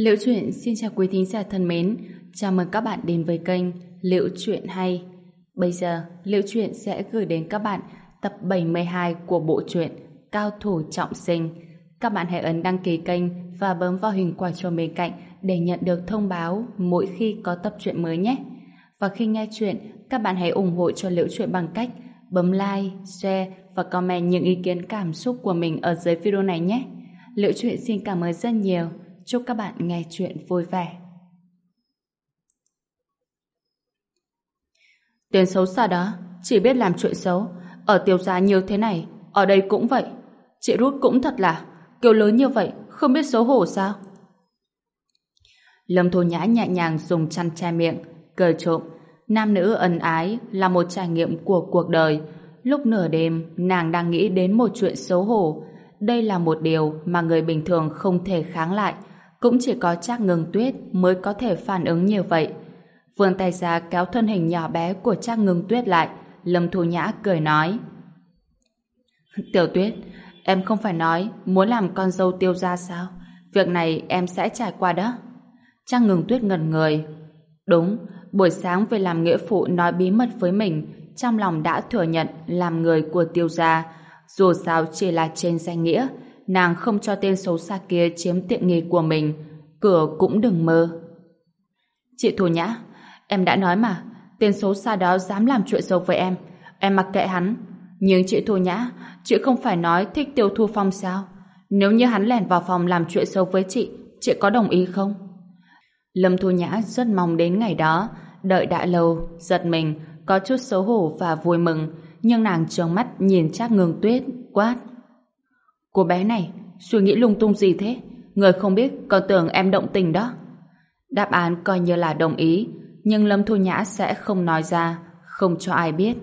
Liễu Chuyện xin chào quý thính giả thân mến, chào mừng các bạn đến với kênh Liễu Chuyện Hay. Bây giờ, Liễu Chuyện sẽ gửi đến các bạn tập 72 của bộ truyện Cao Thủ Trọng Sinh. Các bạn hãy ấn đăng ký kênh và bấm vào hình quả chuông bên cạnh để nhận được thông báo mỗi khi có tập truyện mới nhé. Và khi nghe chuyện, các bạn hãy ủng hộ cho Liễu Chuyện bằng cách bấm like, share và comment những ý kiến cảm xúc của mình ở dưới video này nhé. Liễu Chuyện xin cảm ơn rất nhiều. Chúc các bạn nghe chuyện vui vẻ. Tên xấu xa đó chỉ biết làm chuyện xấu. Ở Tiêu gia như thế này, ở đây cũng vậy. Chị Rút cũng thật là kêu lớn như vậy, không biết xấu hổ sao? Lâm Thu Nhã nhẹ nhàng dùng chăn che miệng, cười trộm. Nam nữ ân ái là một trải nghiệm của cuộc đời. Lúc nửa đêm, nàng đang nghĩ đến một chuyện xấu hổ. Đây là một điều mà người bình thường không thể kháng lại. Cũng chỉ có Trác Ngưng Tuyết mới có thể phản ứng như vậy. Vươn tay ra kéo thân hình nhỏ bé của Trác Ngưng Tuyết lại. Lâm Thu Nhã cười nói: Tiểu Tuyết, em không phải nói muốn làm con dâu Tiêu gia sao? Việc này em sẽ trải qua đó. Trác Ngưng Tuyết ngẩn người. Đúng, buổi sáng về làm nghĩa phụ nói bí mật với mình, trong lòng đã thừa nhận làm người của Tiêu gia. Dù sao chỉ là trên danh nghĩa, nàng không cho tên xấu xa kia chiếm tiện nghi của mình, cửa cũng đừng mơ. Chị Thu Nhã, em đã nói mà, tên xấu xa đó dám làm chuyện xấu với em mặc kệ hắn. Nhưng chị Thu Nhã, chị không phải nói thích Tiêu Thu Phong sao? Nếu như hắn lẻn vào phòng làm chuyện xấu với chị có đồng ý không? Lâm Thu Nhã rất mong đến ngày đó, đợi đã lâu, giật mình, có chút xấu hổ và vui mừng, nhưng nàng trợn mắt nhìn Trác Ngưng Tuyết, quát: Cô bé này, suy nghĩ lung tung gì thế? Người không biết còn tưởng em động tình đó. Đáp án coi như là đồng ý, nhưng Lâm Thu Nhã sẽ không nói ra, không cho ai biết.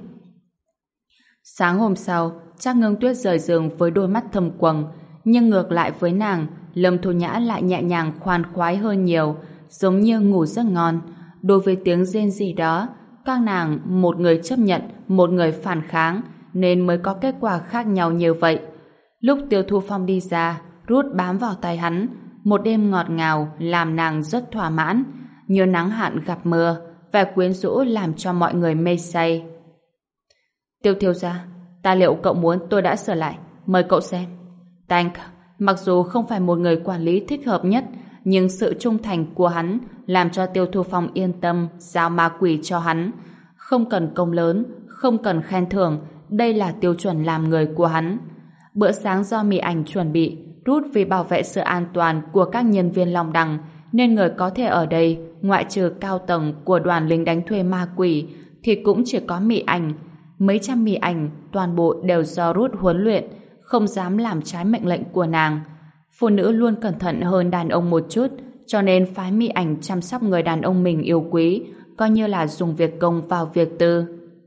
Sáng hôm sau, Trác Ngưng Tuyết rời giường với đôi mắt thâm quầng, nhưng ngược lại với nàng, Lâm Thu Nhã lại nhẹ nhàng khoan khoái hơn nhiều, giống như ngủ rất ngon. Đối với tiếng rên rỉ đó, các nàng một người chấp nhận, một người phản kháng, nên mới có kết quả khác nhau như vậy. Lúc Tiêu Thu Phong đi ra, Rút bám vào tay hắn, một đêm ngọt ngào làm nàng rất thỏa mãn, như nắng hạn gặp mưa, vẻ quyến rũ làm cho mọi người mê say. Tiêu thiếu gia, tài liệu cậu muốn tôi đã sửa lại, mời cậu xem. Tank, mặc dù không phải một người quản lý thích hợp nhất, nhưng sự trung thành của hắn làm cho Tiêu Thu Phong yên tâm giao ma quỷ cho hắn. Không cần công lớn, không cần khen thưởng, đây là tiêu chuẩn làm người của hắn. Bữa sáng do Mỹ Ảnh chuẩn bị, Rút vì bảo vệ sự an toàn của các nhân viên Long Đằng, nên người có thể ở đây, ngoại trừ cao tầng của đoàn lính đánh thuê ma quỷ, thì cũng chỉ có Mỹ Ảnh. Mấy trăm Mỹ Ảnh, toàn bộ đều do Rút huấn luyện, không dám làm trái mệnh lệnh của nàng. Phụ nữ luôn cẩn thận hơn đàn ông một chút, cho nên phái Mỹ Ảnh chăm sóc người đàn ông mình yêu quý, coi như là dùng việc công vào việc tư.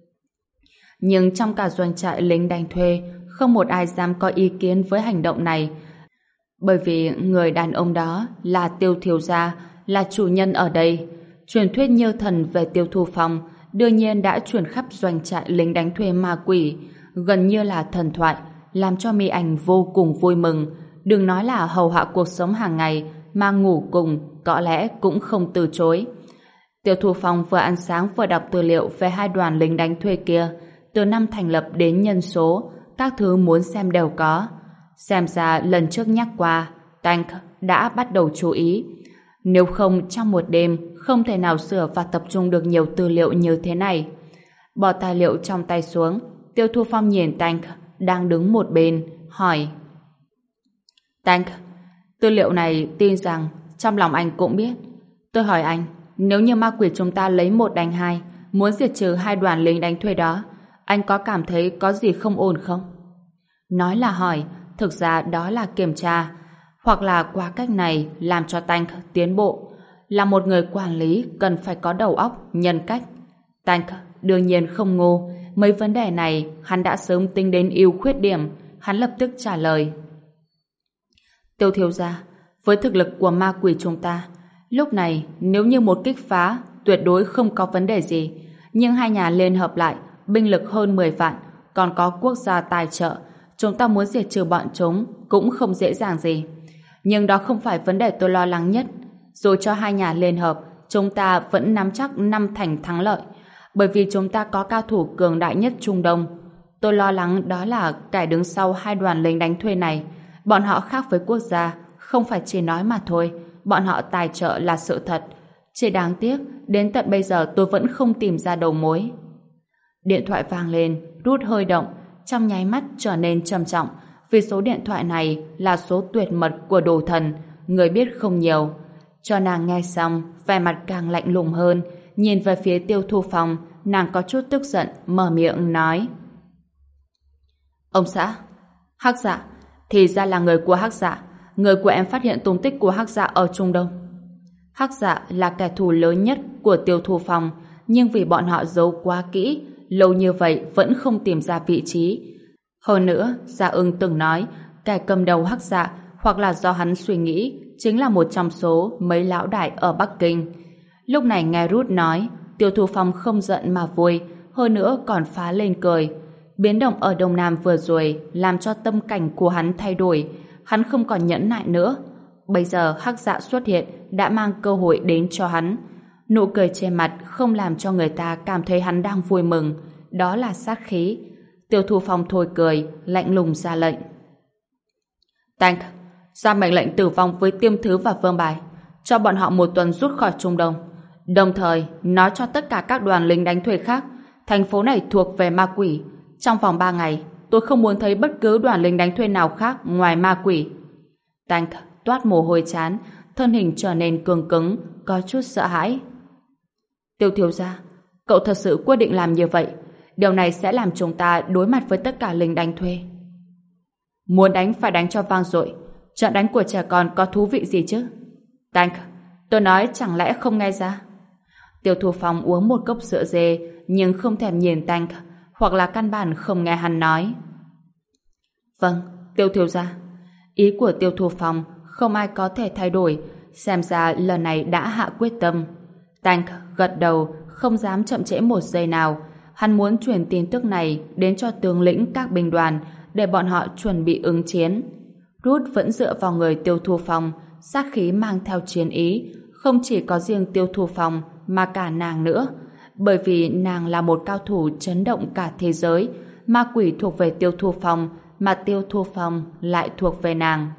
Nhưng trong cả doanh trại lính đánh thuê, không một ai dám có ý kiến với hành động này, bởi vì người đàn ông đó là Tiêu thiếu gia, là chủ nhân ở đây. Truyền thuyết như thần về Tiêu Thu Phong đương nhiên đã truyền khắp doanh trại lính đánh thuê ma quỷ, gần như là thần thoại, làm cho Mỹ Ảnh vô cùng vui mừng. Đừng nói là hầu hạ cuộc sống hàng ngày, mà ngủ cùng có lẽ cũng không từ chối. Tiêu Thu Phong vừa ăn sáng vừa đọc tư liệu về hai đoàn lính đánh thuê kia, từ năm thành lập đến nhân số, các thứ muốn xem đều có. Xem ra lần trước nhắc qua, Tank đã bắt đầu chú ý. Nếu không trong một đêm không thể nào sửa và tập trung được nhiều tư liệu như thế này. Bỏ tài liệu trong tay xuống, Tiêu Thu Phong nhìn Tank đang đứng một bên, hỏi: Tank, tư liệu này tin rằng trong lòng anh cũng biết. Tôi hỏi anh, nếu như ma quỷ chúng ta lấy 1 đánh 2, muốn diệt trừ hai đoàn lính đánh thuê đó, anh có cảm thấy có gì không ổn không? Nói là hỏi, thực ra đó là kiểm tra, hoặc là qua cách này làm cho Tank tiến bộ. Là một người quản lý cần phải có đầu óc, nhân cách. Tank đương nhiên không ngu, mấy vấn đề này hắn đã sớm tính đến ưu khuyết điểm. Hắn lập tức trả lời: Tiêu thiếu gia, với thực lực của ma quỷ chúng ta, lúc này nếu như một kích phá tuyệt đối không có vấn đề gì, nhưng hai nhà liên hợp lại, binh lực hơn 10 vạn, còn có quốc gia tài trợ, chúng ta muốn diệt trừ bọn chúng cũng không dễ dàng gì. Nhưng đó không phải vấn đề tôi lo lắng nhất. Dù cho hai nhà liên hợp, chúng ta vẫn nắm chắc 5 thành thắng lợi, bởi vì chúng ta có cao thủ cường đại nhất Trung Đông. Tôi lo lắng đó là kẻ đứng sau hai đoàn lính đánh thuê này. Bọn họ khác với quốc gia, không phải chỉ nói mà thôi, bọn họ tài trợ là sự thật. Chỉ đáng tiếc, đến tận bây giờ tôi vẫn không tìm ra đầu mối. Điện thoại vang lên, Ruth hơi động, trong nháy mắt trở nên trầm trọng, vì số điện thoại này là số tuyệt mật của đồ thần, người biết không nhiều. Cho nàng nghe xong, vẻ mặt càng lạnh lùng hơn, nhìn về phía Tiêu Thu Phong, nàng có chút tức giận, mở miệng nói: Ông xã, Hắc Dạ, thì ra là người của Hắc Dạ. Người của em phát hiện tung tích của Hắc Dạ ở Trung Đông. Hắc Dạ là kẻ thù lớn nhất của Tiêu Thu Phong, nhưng vì bọn họ giấu quá kỹ, lâu như vậy vẫn không tìm ra vị trí. Hơn nữa, Gia Ưng từng nói, kẻ cầm đầu Hắc Dạ hoặc là do hắn suy nghĩ, chính là một trong số mấy lão đại ở Bắc Kinh. Lúc này nghe Ruth nói, Tiêu Thu Phong không giận mà vui, hơn nữa còn phá lên cười. Biến động ở Đông Nam vừa rồi làm cho tâm cảnh của hắn thay đổi, hắn không còn nhẫn nại nữa. Bây giờ Hắc Dạ xuất hiện đã mang cơ hội đến cho hắn. Nụ cười trên mặt không làm cho người ta cảm thấy hắn đang vui mừng, đó là sát khí. Tiêu Thu Phong thôi cười, lạnh lùng ra lệnh: Tank, ra mệnh lệnh tử vong với Tiêm Thứ và Vương Bài, cho bọn họ 1 tuần rút khỏi Trung Đông. Đồng thời nói cho tất cả các đoàn lính đánh thuê khác, thành phố này thuộc về ma quỷ. Trong vòng 3 ngày, tôi không muốn thấy bất cứ đoàn lính đánh thuê nào khác ngoài ma quỷ. Tank toát mồ hôi chán, thân hình trở nên cứng cứng, có chút sợ hãi. Tiêu thiếu gia, cậu thật sự quyết định làm như vậy? Điều này sẽ làm chúng ta đối mặt với tất cả lính đánh thuê. Muốn đánh phải đánh cho vang dội. Trận đánh của trẻ con có thú vị gì chứ? Tank, tôi nói chẳng lẽ không nghe ra? Tiêu Thu Phong uống một cốc sữa dê nhưng không thèm nhìn Tank, hoặc là căn bản không nghe hắn nói. Vâng, Tiêu thiếu gia. Ý của Tiêu Thu Phong không ai có thể thay đổi, xem ra lần này đã hạ quyết tâm. Tank gật đầu, không dám chậm trễ một giây nào. Hắn muốn truyền tin tức này đến cho tướng lĩnh các binh đoàn để bọn họ chuẩn bị ứng chiến. Ruth vẫn dựa vào người Tiêu Thu Phong, sát khí mang theo chiến ý, không chỉ có riêng Tiêu Thu Phong mà cả nàng nữa, bởi vì nàng là một cao thủ chấn động cả thế giới. Ma quỷ thuộc về Tiêu Thu Phong, mà Tiêu Thu Phong lại thuộc về nàng.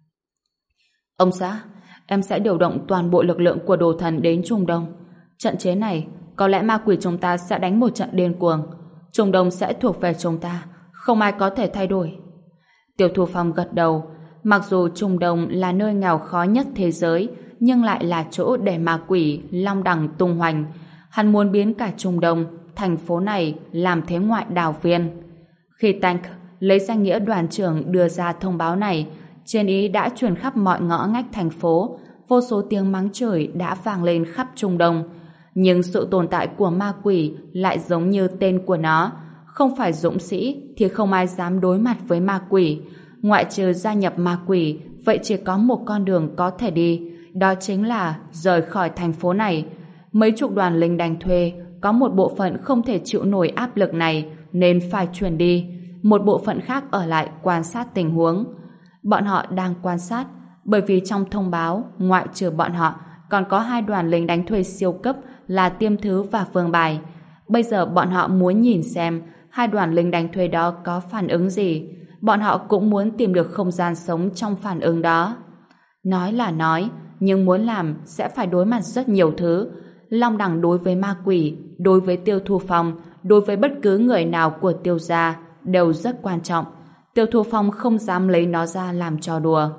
Ông xã, em sẽ điều động toàn bộ lực lượng của đồ thần đến Trung Đông. Trận chế này, có lẽ ma quỷ chúng ta sẽ đánh một trận điên cuồng. Trung Đông sẽ thuộc về chúng ta, không ai có thể thay đổi. Tiêu Thu Phong gật đầu. Mặc dù Trung Đông là nơi nghèo khó nhất thế giới, nhưng lại là chỗ để ma quỷ long đẳng tung hoành. Hắn muốn biến cả Trung Đông, thành phố này, làm thế ngoại đảo viên. Khi Tank lấy danh nghĩa đoàn trưởng đưa ra thông báo này, chiến ý đã truyền khắp mọi ngõ ngách thành phố, vô số tiếng mắng chửi đã vang lên khắp Trung Đông. Nhưng sự tồn tại của ma quỷ lại giống như tên của nó, không phải dũng sĩ thì không ai dám đối mặt với ma quỷ. Ngoại trừ gia nhập ma quỷ, vậy chỉ có một con đường có thể đi, đó chính là rời khỏi thành phố này. Mấy chục đoàn lính đánh thuê, có một bộ phận không thể chịu nổi áp lực này nên phải chuyển đi, một bộ phận khác ở lại quan sát tình huống. Bọn họ đang quan sát, bởi vì trong thông báo, ngoại trừ bọn họ, còn có 2 đoàn lính đánh thuê siêu cấp là Tiêm Thứ và Vương Bài. Bây giờ bọn họ muốn nhìn xem 2 đoàn lính đánh thuê đó có phản ứng gì. Bọn họ cũng muốn tìm được không gian sống trong phản ứng đó. Nói là nói, nhưng muốn làm sẽ phải đối mặt rất nhiều thứ. Long đẳng đối với ma quỷ, đối với Tiêu Thu Phong, đối với bất cứ người nào của Tiêu gia đều rất quan trọng. Tiêu Thu Phong không dám lấy nó ra làm trò đùa.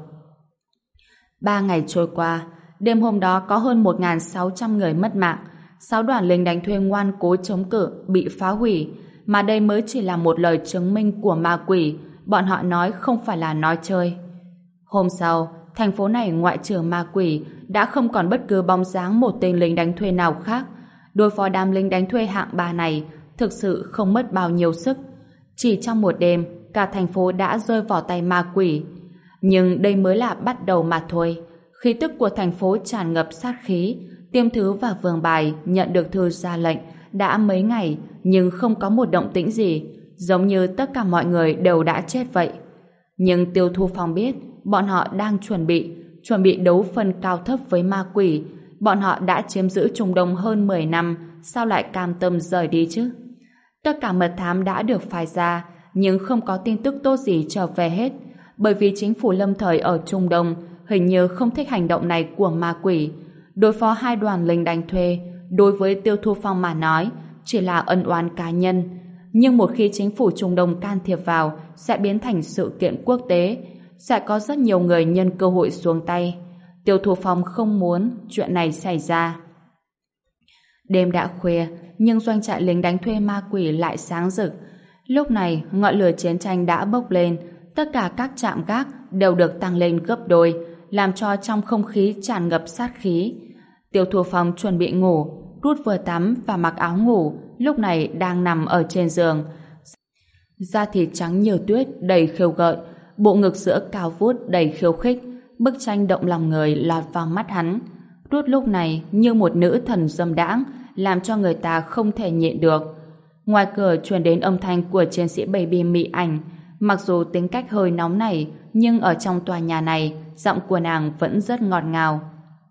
3 ngày trôi qua, đêm hôm đó có hơn 1.600 người mất mạng, 6 đoàn lính đánh thuê ngoan cố chống cự bị phá hủy, mà đây mới chỉ là một lời chứng minh của ma quỷ, bọn họ nói không phải là nói chơi. Hôm sau, thành phố này ngoại trừ ma quỷ đã không còn bất cứ bóng dáng một tên lính đánh thuê nào khác. Đối phó đám lính đánh thuê hạng 3 này thực sự không mất bao nhiêu sức. Chỉ trong một đêm, cả thành phố đã rơi vào tay ma quỷ. Nhưng đây mới là bắt đầu mà thôi. Khí tức của thành phố tràn ngập sát khí. Tiêm Thứ và Vương Bài nhận được thư ra lệnh đã mấy ngày nhưng không có một động tĩnh gì, giống như tất cả mọi người đều đã chết vậy. Nhưng Tiêu Thu Phong biết bọn họ đang chuẩn bị, chuẩn bị đấu phân cao thấp với ma quỷ. Bọn họ đã chiếm giữ Trung Đông hơn 10 năm, sao lại cam tâm rời đi chứ? Tất cả mật thám đã được phái ra, nhưng không có tin tức tốt gì trở về hết, bởi vì chính phủ lâm thời ở Trung Đông hình như không thích hành động này của ma quỷ. Đối phó hai đoàn lính đánh thuê, đối với Tiêu Thu Phong mà nói, chỉ là ân oán cá nhân. Nhưng một khi chính phủ Trung Đông can thiệp vào, sẽ biến thành sự kiện quốc tế, sẽ có rất nhiều người nhân cơ hội xuống tay. Tiêu Thu Phong không muốn chuyện này xảy ra. Đêm đã khuya, nhưng doanh trại lính đánh thuê ma quỷ lại sáng rực. Lúc này, ngọn lửa chiến tranh đã bốc lên, tất cả các trạm gác đều được tăng lên gấp đôi, làm cho trong không khí tràn ngập sát khí. Tiêu Thu Phong chuẩn bị ngủ, rút vừa tắm và mặc áo ngủ, lúc này đang nằm ở trên giường. Da thịt trắng như tuyết đầy khiêu gợi, bộ ngực sữa cao vút đầy khiêu khích, bức tranh động lòng người lọt vào mắt hắn. Rút lúc này như một nữ thần dâm đãng, làm cho người ta không thể nhịn được. Ngoài cửa truyền đến âm thanh của chiến sĩ Baby Mỹ Ảnh. Mặc dù tính cách hơi nóng này, nhưng ở trong tòa nhà này, giọng của nàng vẫn rất ngọt ngào.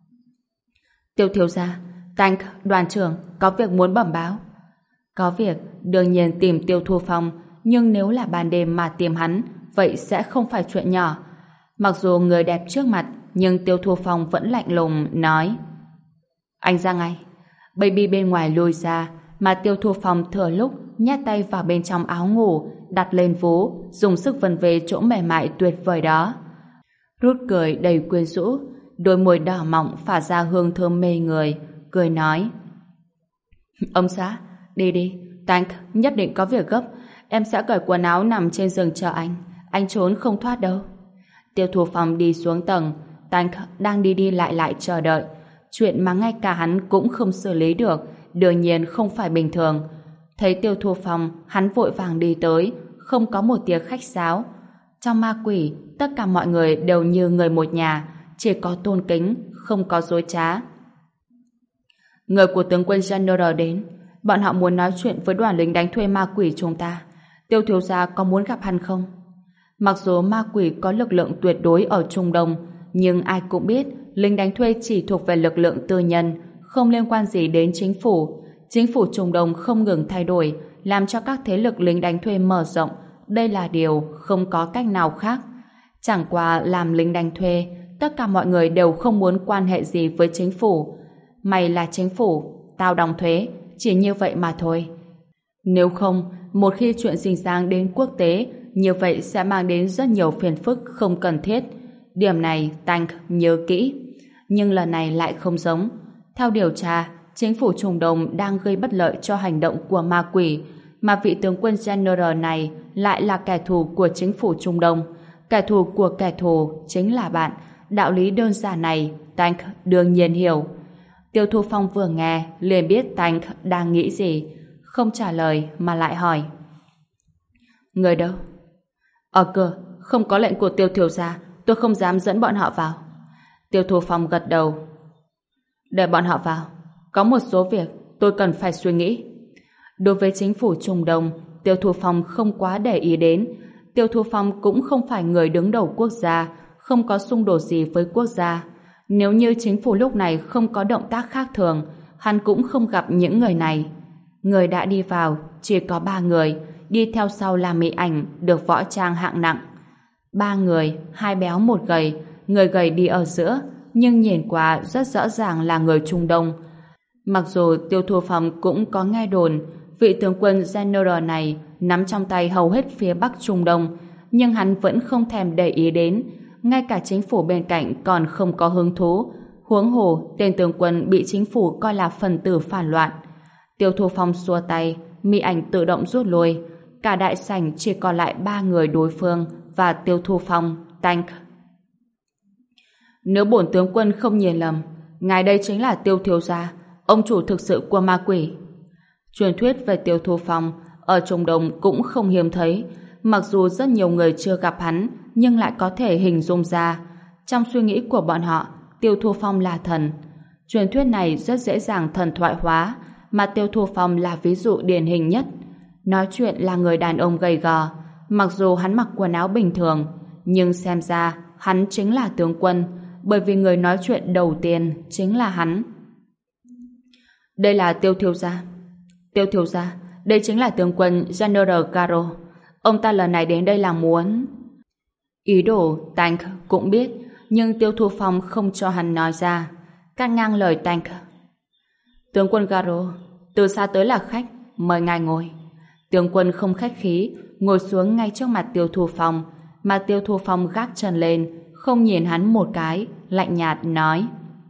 Tiêu thiếu gia, Tank, đoàn trưởng, có việc muốn bẩm báo. Có việc, đương nhiên tìm Tiêu Thu Phong, nhưng nếu là ban đêm mà tìm hắn, vậy sẽ không phải chuyện nhỏ. Mặc dù người đẹp trước mặt, nhưng Tiêu Thu Phong vẫn lạnh lùng, nói: Anh ra ngay. Baby bên ngoài lùi ra, mà Tiêu Thu Phong thừa lúc nhét tay vào bên trong áo ngủ, đặt lên vú, dùng sức vần về chỗ mềm mại tuyệt vời đó. Rút cười đầy quyến rũ, đôi môi đỏ mọng phả ra hương thơm mê người, cười nói: Ông xã, đi đi, Tank nhất định có việc gấp, em sẽ cởi quần áo nằm trên giường chờ anh trốn không thoát đâu. Tiêu Thu Phong đi xuống tầng, Tank đang đi đi lại lại chờ đợi. Chuyện mà ngay cả hắn cũng không xử lý được, đương nhiên không phải bình thường. Thấy Tiêu Thu Phong, hắn vội vàng đi tới, không có một tiếng khách sáo. Trong ma quỷ, tất cả mọi người đều như người một nhà, chỉ có tôn kính, không có dối trá. Người của tướng quân General đến, bọn họ muốn nói chuyện với đoàn lính đánh thuê ma quỷ chúng ta. Tiêu thiếu gia có muốn gặp hắn không? Mặc dù ma quỷ có lực lượng tuyệt đối ở Trung Đông, nhưng ai cũng biết lính đánh thuê chỉ thuộc về lực lượng tư nhân, không liên quan gì đến chính phủ. Chính phủ Trung Đông không ngừng thay đổi, làm cho các thế lực lính đánh thuê mở rộng. Đây là điều không có cách nào khác. Chẳng qua làm lính đánh thuê, tất cả mọi người đều không muốn quan hệ gì với chính phủ. Mày là chính phủ, tao đóng thuế, chỉ như vậy mà thôi. Nếu không, một khi chuyện sinh sang đến quốc tế, như vậy sẽ mang đến rất nhiều phiền phức không cần thiết. Điểm này Tank nhớ kỹ. Nhưng lần này lại không giống. Theo điều tra, chính phủ Trung Đông đang gây bất lợi cho hành động của ma quỷ, mà vị tướng quân General này lại là kẻ thù của chính phủ Trung Đông. Kẻ thù của kẻ thù chính là bạn. Đạo lý đơn giản này Tank đương nhiên hiểu. Tiêu Thu Phong vừa nghe liền biết Tank đang nghĩ gì, không trả lời mà lại hỏi: Người đâu? Ở cửa, không có lệnh của Tiêu thiếu gia, tôi không dám dẫn bọn họ vào. Tiêu Thu Phong gật đầu. Để bọn họ vào, có một số việc tôi cần phải suy nghĩ. Đối với chính phủ Trung Đông, Tiêu Thu Phong không quá để ý đến. Tiêu Thu Phong cũng không phải người đứng đầu quốc gia, không có xung đột gì với quốc gia. Nếu như chính phủ lúc này không có động tác khác thường, hắn cũng không gặp những người này. Người đã đi vào chỉ có 3 người, đi theo sau là Mỹ Ảnh được võ trang hạng nặng. 3 người, 2 béo 1 gầy, người gầy đi ở giữa, nhưng nhìn qua rất rõ ràng là người Trung Đông. Mặc dù Tiêu Thu Phong cũng có nghe đồn vị tướng quân General này nắm trong tay hầu hết phía Bắc Trung Đông, nhưng hắn vẫn không thèm để ý đến. Ngay cả chính phủ bên cạnh còn không có hứng thú, huống hồ tên tướng quân bị chính phủ coi là phần tử phản loạn. Tiêu Thu Phong xua tay, Mỹ Ảnh tự động rút lui. Cả đại sảnh chỉ còn lại 3 người đối phương và Tiêu Thu Phong, Tank. Nếu bổn tướng quân không nhìn lầm, ngài đây chính là Tiêu thiếu gia, ông chủ thực sự của ma quỷ. Truyền thuyết về Tiêu Thu Phong ở Trung Đông cũng không hiếm thấy. Mặc dù rất nhiều người chưa gặp hắn, nhưng lại có thể hình dung ra. Trong suy nghĩ của bọn họ, Tiêu Thu Phong là thần. Truyền thuyết này rất dễ dàng thần thoại hóa, mà Tiêu Thu Phong là ví dụ điển hình nhất. Nói chuyện là người đàn ông gầy gò, mặc dù hắn mặc quần áo bình thường, nhưng xem ra hắn chính là tướng quân, bởi vì người nói chuyện đầu tiên chính là hắn. Đây là Tiêu thiếu gia. Tiêu thiếu gia, đây chính là tướng quân General Garo. Ông ta lần này đến đây là muốn... Ý đồ Tank cũng biết, nhưng Tiêu Thu Phong không cho hắn nói ra, cắt ngang lời Tank. Tướng quân Garo, từ xa tới là khách, mời ngài ngồi. Tướng quân không khách khí, ngồi xuống ngay trước mặt Tiêu Thu Phong, mà Tiêu Thu Phong gác chân lên, không nhìn hắn một cái, lạnh nhạt nói: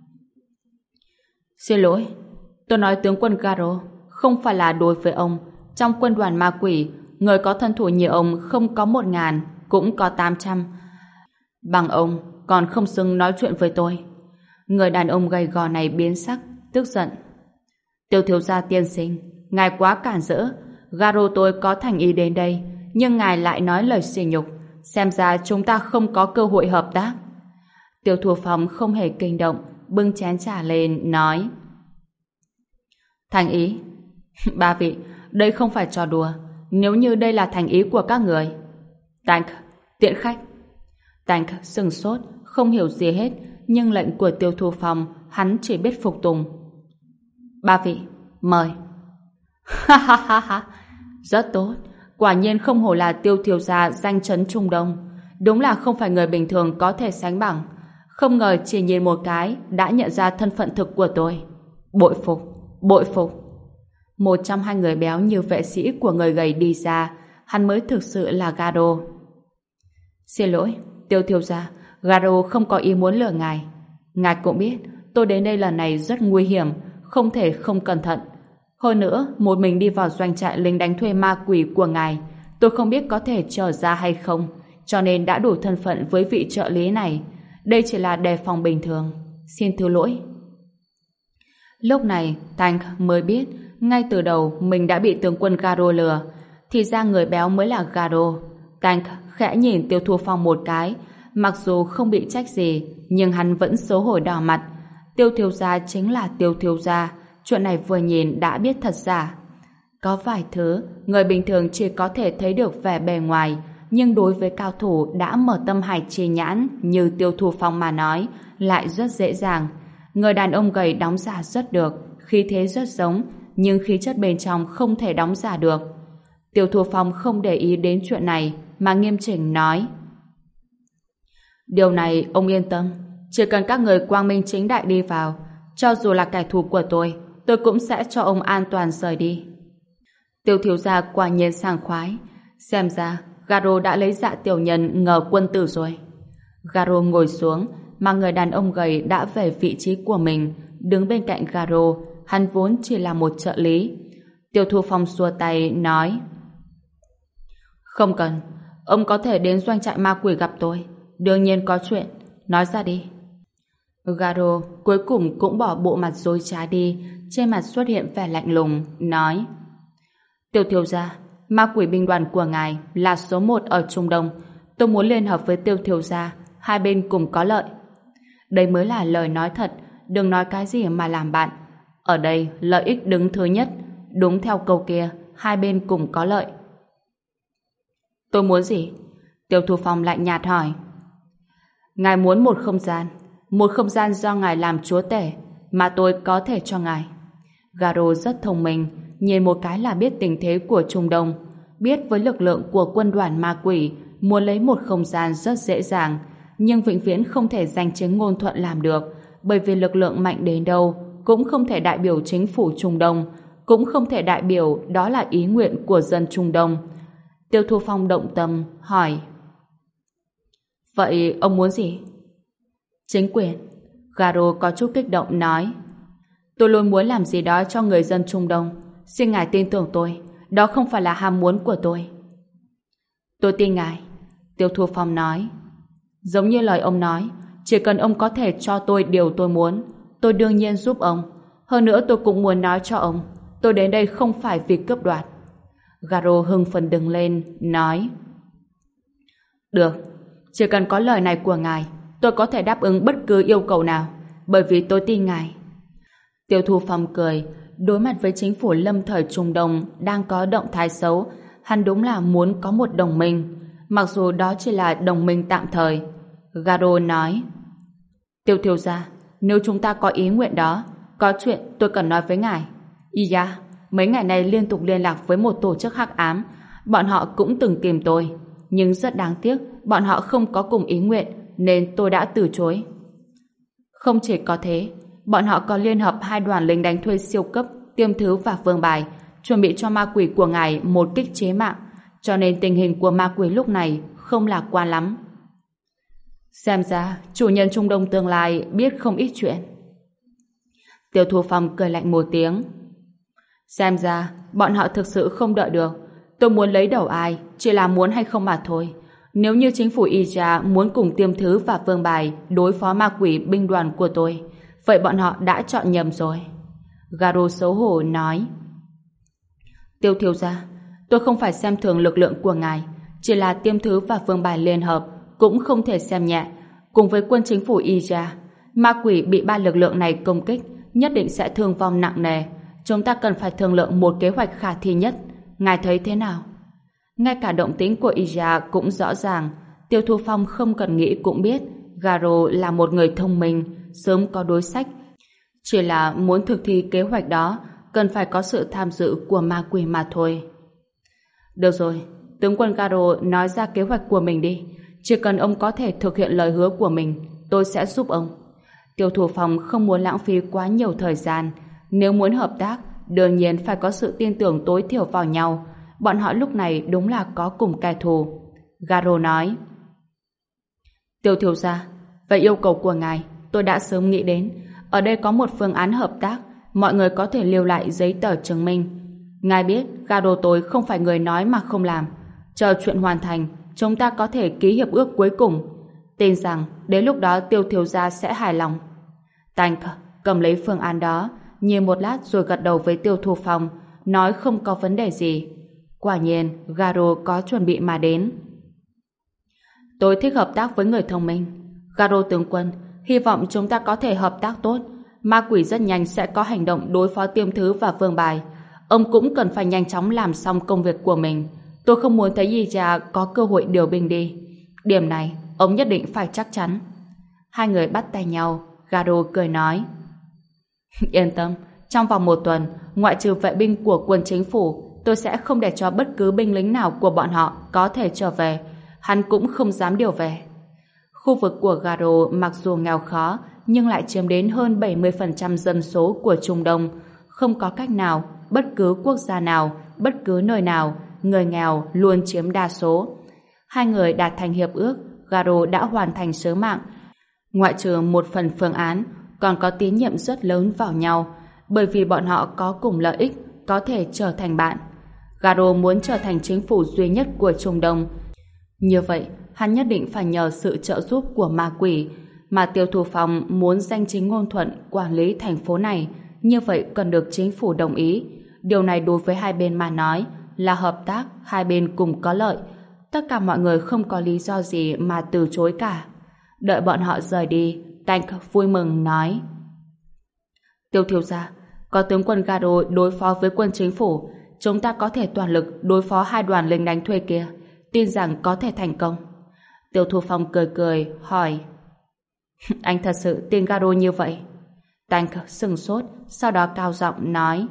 Xin lỗi, tôi nói tướng quân Garo, không phải là đối với ông. Trong quân đoàn ma quỷ, người có thân thủ như ông không có 1000, cũng có 800. Bằng ông, còn không xứng nói chuyện với tôi. Người đàn ông gầy gò này biến sắc, tức giận. Tiêu thiếu gia tiên sinh, ngài quá cản rỡ. Garo tôi có thành ý đến đây, nhưng ngài lại nói lời sỉ nhục. Xem ra chúng ta không có cơ hội hợp tác. Tiêu Thu Phong không hề kinh động, bưng chén trà lên, nói: Thành ý? Ba vị, đây không phải trò đùa. Nếu như đây là thành ý của các người. Tank, tiễn khách. Tank sừng sốt, không hiểu gì hết, nhưng lệnh của Tiêu Thu Phong hắn chỉ biết phục tùng. Ba vị, mời. Ha ha ha ha, rất tốt. Quả nhiên không hổ là Tiêu thiếu gia danh chấn Trung Đông. Đúng là không phải người bình thường có thể sánh bằng. Không ngờ chỉ nhìn một cái đã nhận ra thân phận thực của tôi. Bội phục, bội phục. Một trong hai người béo như vệ sĩ của người gầy đi ra, hắn mới thực sự là Garo. Xin lỗi, Tiêu thiếu gia, Garo không có ý muốn lừa ngài. Ngài cũng biết, tôi đến đây lần này rất nguy hiểm, không thể không cẩn thận. Hơn nữa, một mình đi vào doanh trại lính đánh thuê ma quỷ của ngài, tôi không biết có thể trở ra hay không, cho nên đã đủ thân phận với vị trợ lý này. Đây chỉ là đề phòng bình thường. Xin thứ lỗi. Lúc này, Tank mới biết, ngay từ đầu mình đã bị tướng quân Garo lừa. Thì ra người béo mới là Garo. Tank khẽ nhìn Tiêu Thu Phong một cái, mặc dù không bị trách gì, nhưng hắn vẫn xấu hổ đỏ mặt. Tiêu thiếu gia chính là Tiêu thiếu gia, chuyện này vừa nhìn đã biết thật giả. Có vài thứ, người bình thường chỉ có thể thấy được vẻ bề ngoài, nhưng đối với cao thủ đã mở tâm hải chi nhãn như Tiêu Thu Phong mà nói, lại rất dễ dàng. Người đàn ông gầy đóng giả rất được, khí thế rất giống, nhưng khí chất bên trong không thể đóng giả được. Tiêu Thu Phong không để ý đến chuyện này, mà nghiêm chỉnh nói: Điều này ông yên tâm, chỉ cần các người quang minh chính đại đi vào, cho dù là kẻ thù của tôi cũng sẽ cho ông an toàn rời đi. Tiêu thiếu gia quả nhiên sảng khoái, xem ra Garo đã lấy dạ tiểu nhân ngờ quân tử rồi. Garo ngồi xuống, mà người đàn ông gầy đã về vị trí của mình, đứng bên cạnh Garo. Hắn vốn chỉ là một trợ lý. Tiêu Thu Phong xua tay nói: Không cần, ông có thể đến doanh trại ma quỷ gặp tôi. Đương nhiên có chuyện, nói ra đi. Garo cuối cùng cũng bỏ bộ mặt dối trá đi, trên mặt xuất hiện vẻ lạnh lùng, nói: Tiêu thiếu gia, ma quỷ binh đoàn của ngài là số 1 ở Trung Đông. Tôi muốn liên hợp với Tiêu thiếu gia, hai bên cùng có lợi. Đây mới là lời nói thật, đừng nói cái gì mà làm bạn. Ở đây lợi ích đứng thứ nhất, đúng theo câu kia, hai bên cùng có lợi. Tôi muốn gì? Tiêu Thu Phong lạnh nhạt hỏi. Ngài muốn một không gian do ngài làm chúa tể, mà tôi có thể cho ngài. Garo rất thông minh, nhìn một cái là biết tình thế của Trung Đông, biết với lực lượng của quân đoàn ma quỷ, muốn lấy một không gian rất dễ dàng, nhưng vĩnh viễn không thể danh chính ngôn thuận làm được, bởi vì lực lượng mạnh đến đâu cũng không thể đại biểu chính phủ Trung Đông, cũng không thể đại biểu đó là ý nguyện của dân Trung Đông. Tiêu Thu Phong động tâm, hỏi: Vậy ông muốn gì? Chính quyền. Garo có chút kích động nói: Tôi luôn muốn làm gì đó cho người dân Trung Đông. Xin ngài tin tưởng tôi, đó không phải là ham muốn của tôi. Tôi tin ngài. Tiêu Thu Phong nói: Giống như lời ông nói, chỉ cần ông có thể cho tôi điều tôi muốn, tôi đương nhiên giúp ông. Hơn nữa tôi cũng muốn nói cho ông, tôi đến đây không phải vì cướp đoạt. Garo hưng phấn đứng lên, nói: Được, chỉ cần có lời này của ngài, tôi có thể đáp ứng bất cứ yêu cầu nào, bởi vì tôi tin ngài. Tiêu Thu Phong cười, đối mặt với chính phủ lâm thời Trung Đông đang có động thái xấu, hắn đúng là muốn có một đồng minh, mặc dù đó chỉ là đồng minh tạm thời. Garo nói: Tiêu thiếu gia, nếu chúng ta có ý nguyện đó, có chuyện tôi cần nói với ngài. Iya, mấy ngày nay liên tục liên lạc với một tổ chức hắc ám, bọn họ cũng từng tìm tôi, nhưng rất đáng tiếc, bọn họ không có cùng ý nguyện, nên tôi đã từ chối. Không chỉ có thế, bọn họ còn liên hợp hai đoàn lính đánh thuê siêu cấp, Tiêm Thứ và Vương Bài, chuẩn bị cho ma quỷ của ngài một kích chế mạng, cho nên tình hình của ma quỷ lúc này không lạc quan lắm. Xem ra, chủ nhân Trung Đông tương lai biết không ít chuyện. Tiêu Thu Phong cười lạnh một tiếng. Xem ra, bọn họ thực sự không đợi được. Tôi muốn lấy đầu ai, chỉ là muốn hay không mà thôi. Nếu như chính phủ Ija muốn cùng Tiêm Thứ và Vương Bài đối phó ma quỷ binh đoàn của tôi, vậy bọn họ đã chọn nhầm rồi. Garo xấu hổ nói. Tiêu thiếu gia, tôi không phải xem thường lực lượng của ngài, chỉ là Tiêm Thứ và Vương Bài liên hợp cũng không thể xem nhẹ. Cùng với quân chính phủ Ija, ma quỷ bị ba lực lượng này công kích nhất định sẽ thương vong nặng nề. Chúng ta cần phải thương lượng một kế hoạch khả thi nhất. Ngài thấy thế nào? Ngay cả động tĩnh của Ija cũng rõ ràng. Tiêu Thu Phong không cần nghĩ cũng biết Garo là một người thông minh, sớm có đối sách. Chỉ là muốn thực thi kế hoạch đó cần phải có sự tham dự của ma quỷ mà thôi. Được rồi, tướng quân Garo nói ra kế hoạch của mình đi. Chỉ cần ông có thể thực hiện lời hứa của mình, tôi sẽ giúp ông. Tiêu Thu Phong không muốn lãng phí quá nhiều thời gian. Nếu muốn hợp tác, đương nhiên phải có sự tin tưởng tối thiểu vào nhau. Bọn họ lúc này đúng là có cùng kẻ thù. Garo nói. Tiêu thiếu gia, về yêu cầu của ngài, tôi đã sớm nghĩ đến. Ở đây có một phương án hợp tác, mọi người có thể lưu lại giấy tờ chứng minh. Ngài biết, Garo tôi không phải người nói mà không làm. Chờ chuyện hoàn thành, chúng ta có thể ký hiệp ước cuối cùng. Tin rằng đến lúc đó Tiêu thiếu gia sẽ hài lòng. Tank cầm lấy phương án đó, nhìn một lát rồi gật đầu với Tiêu Thu Phong, nói không có vấn đề gì. Quả nhiên, Garo có chuẩn bị mà đến. Tôi thích hợp tác với người thông minh. Garo tướng quân, hy vọng chúng ta có thể hợp tác tốt. Ma quỷ rất nhanh sẽ có hành động đối phó Tiêm Thứ và Vương Bài. Ông cũng cần phải nhanh chóng làm xong công việc của mình. Tôi không muốn thấy Ija có cơ hội điều binh đi. Điểm này, ông nhất định phải chắc chắn. Hai người bắt tay nhau, Garo cười nói. Yên tâm, trong vòng 1 tuần, ngoại trừ vệ binh của quân chính phủ, tôi sẽ không để cho bất cứ binh lính nào của bọn họ có thể trở về. Hắn cũng không dám điều về. Khu vực của Garo mặc dù nghèo khó, nhưng lại chiếm đến hơn 70% dân số của Trung Đông. Không có cách nào, bất cứ quốc gia nào, bất cứ nơi nào, người nghèo luôn chiếm đa số. Hai người đạt thành hiệp ước, Garo đã hoàn thành sứ mạng. Ngoại trừ một phần phương án, còn có tín nhiệm rất lớn vào nhau, bởi vì bọn họ có cùng lợi ích, có thể trở thành bạn. Garo muốn trở thành chính phủ duy nhất của Trung Đông. Như vậy, hắn nhất định phải nhờ sự trợ giúp của ma quỷ, mà Tiêu Thu Phong muốn danh chính ngôn thuận quản lý thành phố này, như vậy cần được chính phủ đồng ý. Điều này đối với hai bên mà nói là hợp tác, hai bên cùng có lợi. Tất cả mọi người không có lý do gì mà từ chối cả. Đợi bọn họ rời đi, Tank vui mừng nói. Tiêu thiếu gia, có tướng quân Garo đối phó với quân chính phủ, chúng ta có thể toàn lực đối phó hai đoàn lính đánh thuê kia, tin rằng có thể thành công. Tiêu Thu Phong cười cười, hỏi. Anh thật sự tin Garo như vậy? Tank sừng sốt, sau đó cao giọng nói.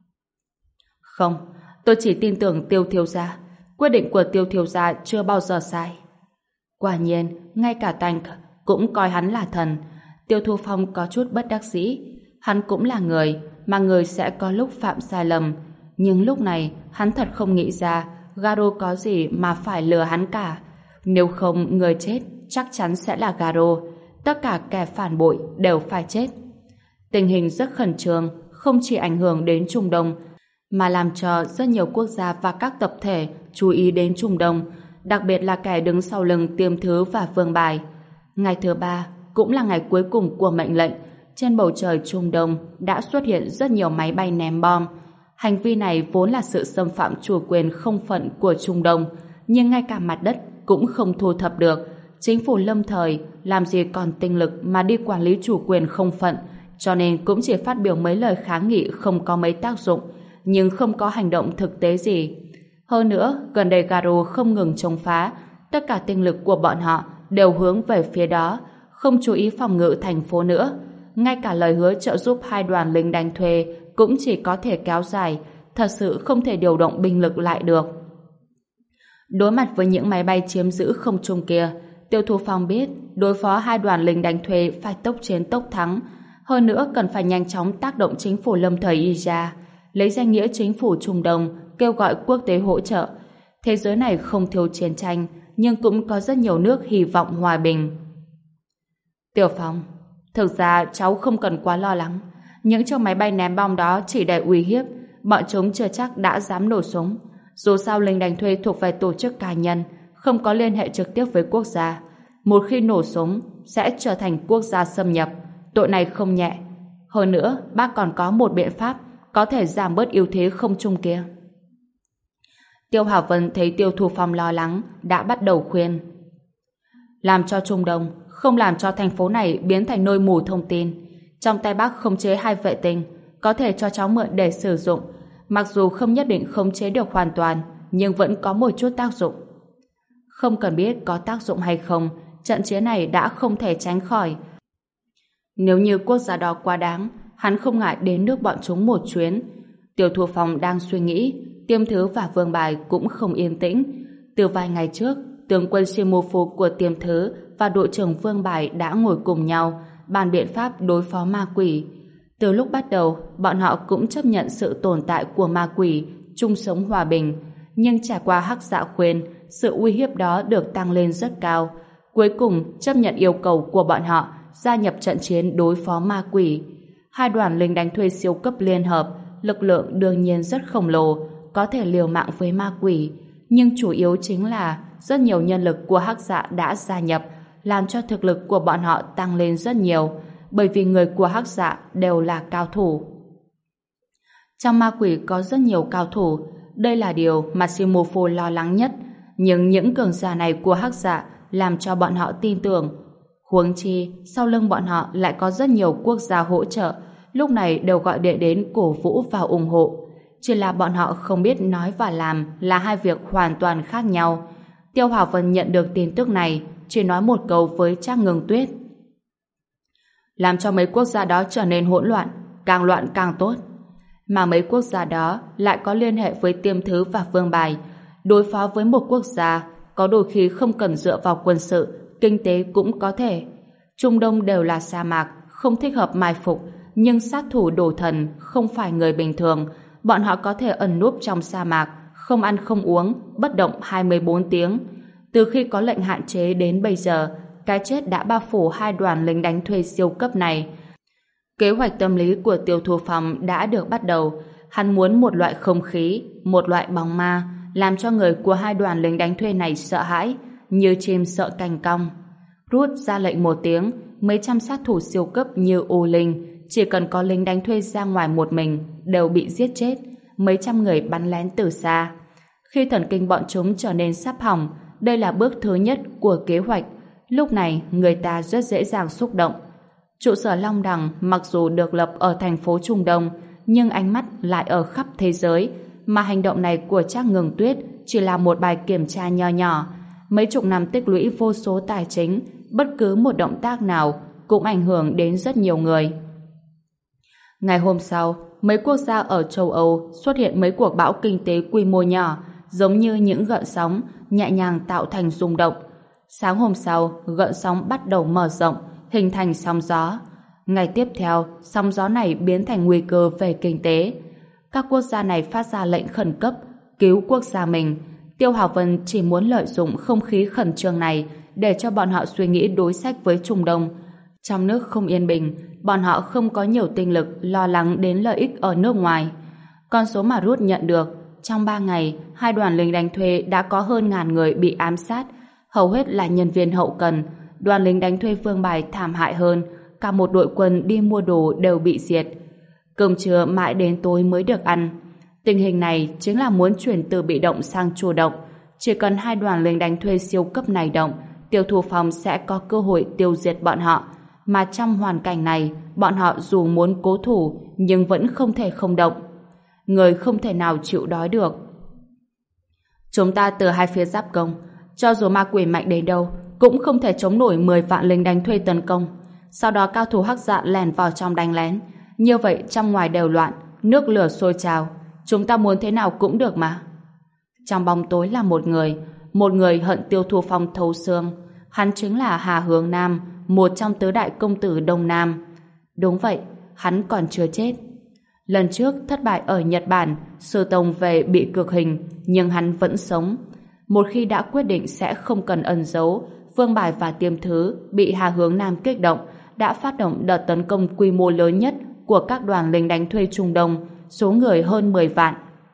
Không, tôi chỉ tin tưởng Tiêu thiếu gia. Quyết định của Tiêu thiếu gia chưa bao giờ sai. Quả nhiên, ngay cả Tank cũng coi hắn là thần. Tiêu Thu Phong có chút bất đắc dĩ. Hắn cũng là người, mà người sẽ có lúc phạm sai lầm. Nhưng lúc này, hắn thật không nghĩ ra Garo có gì mà phải lừa hắn cả. Nếu không, người chết chắc chắn sẽ là Garo. Tất cả kẻ phản bội đều phải chết. Tình hình rất khẩn trương, không chỉ ảnh hưởng đến Trung Đông, mà làm cho rất nhiều quốc gia và các tập thể chú ý đến Trung Đông, đặc biệt là kẻ đứng sau lưng Tiêm Thứ và Vương Bài. Ngày thứ 3 cũng là ngày cuối cùng của mệnh lệnh. Trên bầu trời Trung Đông đã xuất hiện rất nhiều máy bay ném bom. Hành vi này vốn là sự xâm phạm chủ quyền không phận của Trung Đông, nhưng ngay cả mặt đất cũng không thu thập được. Chính phủ lâm thời làm gì còn tinh lực mà đi quản lý chủ quyền không phận, cho nên cũng chỉ phát biểu mấy lời kháng nghị không có mấy tác dụng, nhưng không có hành động thực tế gì. Hơn nữa, gần đây Garo không ngừng chống phá, tất cả tinh lực của bọn họ đều hướng về phía đó, không chú ý phòng ngự thành phố nữa. Ngay cả lời hứa trợ giúp hai đoàn lính đánh thuê cũng chỉ có thể kéo dài, thật sự không thể điều động binh lực lại được. Đối mặt với những máy bay chiếm giữ không trung kia, Tiêu Thu Phong biết đối phó hai đoàn lính đánh thuê phải tốc chiến tốc thắng, hơn nữa cần phải nhanh chóng tác động chính phủ lâm thời IJA, lấy danh nghĩa chính phủ Trung Đông kêu gọi quốc tế hỗ trợ. Thế giới này không thiếu chiến tranh, nhưng cũng có rất nhiều nước hy vọng hòa bình. Tiểu Phong, thực ra cháu không cần quá lo lắng. Những chiếc máy bay ném bom đó chỉ để uy hiếp, bọn chúng chưa chắc đã dám nổ súng. Dù sao lính đánh thuê thuộc về tổ chức cá nhân, không có liên hệ trực tiếp với quốc gia. Một khi nổ súng, sẽ trở thành quốc gia xâm nhập. Tội này không nhẹ. Hơn nữa, bác còn có một biện pháp có thể giảm bớt ưu thế không trung kia. Tiêu Hảo Vân thấy Tiêu Thu Phong lo lắng, đã bắt đầu khuyên. Làm cho Trung Đông, không làm cho thành phố này biến thành nơi mù thông tin. Trong tay bác khống chế hai vệ tinh, có thể cho cháu mượn để sử dụng. Mặc dù không nhất định khống chế được hoàn toàn, nhưng vẫn có một chút tác dụng. Không cần biết có tác dụng hay không, trận chiến này đã không thể tránh khỏi. Nếu như quốc gia đó quá đáng, hắn không ngại đến nước bọn chúng một chuyến. Tiêu Thu Phong đang suy nghĩ, Tiêm Thứ và Vương Bài cũng không yên tĩnh. Từ vài ngày trước, tướng quân Shimofu của Tiêm Thứ và đội trưởng Vương Bài đã ngồi cùng nhau bàn biện pháp đối phó ma quỷ. Từ lúc bắt đầu, bọn họ cũng chấp nhận sự tồn tại của ma quỷ, chung sống hòa bình. Nhưng trải qua Hắc Dạ khuyên, sự uy hiếp đó được tăng lên rất cao. Cuối cùng, chấp nhận yêu cầu của bọn họ gia nhập trận chiến đối phó ma quỷ. Hai đoàn lính đánh thuê siêu cấp liên hợp, lực lượng đương nhiên rất khổng lồ, có thể liều mạng với ma quỷ. Nhưng chủ yếu chính là rất nhiều nhân lực của Hắc Dạ đã gia nhập, làm cho thực lực của bọn họ tăng lên rất nhiều, bởi vì người của Hắc Dạ đều là cao thủ. Trong ma quỷ có rất nhiều cao thủ, đây là điều mà Shimofu lo lắng nhất, nhưng những cường giả này của Hắc Dạ làm cho bọn họ tin tưởng. Huống chi, sau lưng bọn họ lại có rất nhiều quốc gia hỗ trợ, lúc này đều gọi điện đến cổ vũ và ủng hộ. Chỉ là bọn họ không biết nói và làm là hai việc hoàn toàn khác nhau. Tiêu Hảo Vân nhận được tin tức này, chỉ nói một câu với Trác Ngưng Tuyết. Làm cho mấy quốc gia đó trở nên hỗn loạn càng tốt. Mà mấy quốc gia đó lại có liên hệ với Tiêm Thứ và Vương Bài. Đối phó với một quốc gia, có đôi khi không cần dựa vào quân sự, kinh tế cũng có thể. Trung Đông đều là sa mạc, không thích hợp mai phục, nhưng sát thủ đồ thần không phải người bình thường. Bọn họ có thể ẩn núp trong sa mạc, không ăn không uống, bất động 24 tiếng. Từ khi có lệnh hạn chế đến bây giờ, cái chết đã bao phủ hai đoàn lính đánh thuê siêu cấp này. Kế hoạch tâm lý của Tiêu Thu Phong đã được bắt đầu. Hắn muốn một loại không khí, một loại bóng ma, làm cho người của hai đoàn lính đánh thuê này sợ hãi, như chim sợ cành cong. Rút ra lệnh một tiếng, mấy trăm sát thủ siêu cấp như U Linh, chỉ cần có lính đánh thuê ra ngoài một mình, đều bị giết chết, mấy trăm người bắn lén từ xa. Khi thần kinh bọn chúng trở nên sắp hỏng, đây là bước thứ nhất của kế hoạch. Lúc này, người ta rất dễ dàng xúc động. Trụ sở Long Đằng mặc dù được lập ở thành phố Trung Đông, nhưng ánh mắt lại ở khắp thế giới, mà hành động này của Trác Ngưng Tuyết chỉ là một bài kiểm tra nho nhỏ. Mấy chục năm tích lũy vô số tài chính, bất cứ một động tác nào cũng ảnh hưởng đến rất nhiều người. Ngày hôm sau, mấy quốc gia ở châu Âu xuất hiện mấy cuộc bão kinh tế quy mô nhỏ, giống như những gợn sóng, nhẹ nhàng tạo thành rung động. Sáng hôm sau, gợn sóng bắt đầu mở rộng, hình thành sóng gió. Ngày tiếp theo, sóng gió này biến thành nguy cơ về kinh tế. Các quốc gia này phát ra lệnh khẩn cấp, cứu quốc gia mình. Tiêu Hảo Vân chỉ muốn lợi dụng không khí khẩn trương này để cho bọn họ suy nghĩ đối sách với Trung Đông. Trong nước không yên bình, bọn họ không có nhiều tinh lực lo lắng đến lợi ích ở nước ngoài. Con số mà Rút nhận được, trong 3 ngày, hai đoàn lính đánh thuê đã có hơn 1000 người bị ám sát, hầu hết là nhân viên hậu cần. Đoàn lính đánh thuê Vương Bài thảm hại hơn, cả một đội quân đi mua đồ đều bị diệt. Cơm trưa mãi đến tối mới được ăn. Tình hình này chính là muốn chuyển từ bị động sang chủ động. Chỉ cần hai đoàn lính đánh thuê siêu cấp này động, Tiêu Thu Phong sẽ có cơ hội tiêu diệt bọn họ. Mà trong hoàn cảnh này, bọn họ dù muốn cố thủ, nhưng vẫn không thể không động. Người không thể nào chịu đói được. Chúng ta từ hai phía giáp công, cho dù ma quỷ mạnh đến đâu, cũng không thể chống nổi 10 vạn lính đánh thuê tấn công. Sau đó cao thủ Hắc Dạ lèn vào trong đánh lén. Như vậy trong ngoài đều loạn, nước lửa sôi trào. Chúng ta muốn thế nào cũng được mà. Trong bóng tối là một người hận Tiêu Thu Phong thấu xương. Hắn chính là Hà Hướng Nam, một trong tứ đại công tử Đông Nam. Đúng vậy, hắn còn chưa chết. Lần trước thất bại ở Nhật Bản, Sư Tông về bị cực hình, nhưng hắn vẫn sống. Một khi đã quyết định sẽ không cần ẩn giấu, Vương Bài và Tiêm Thứ bị Hà Hướng Nam kích động, đã phát động đợt tấn công quy mô lớn nhất của các đoàn lính đánh thuê Trung Đông, số người hơn 10 vạn.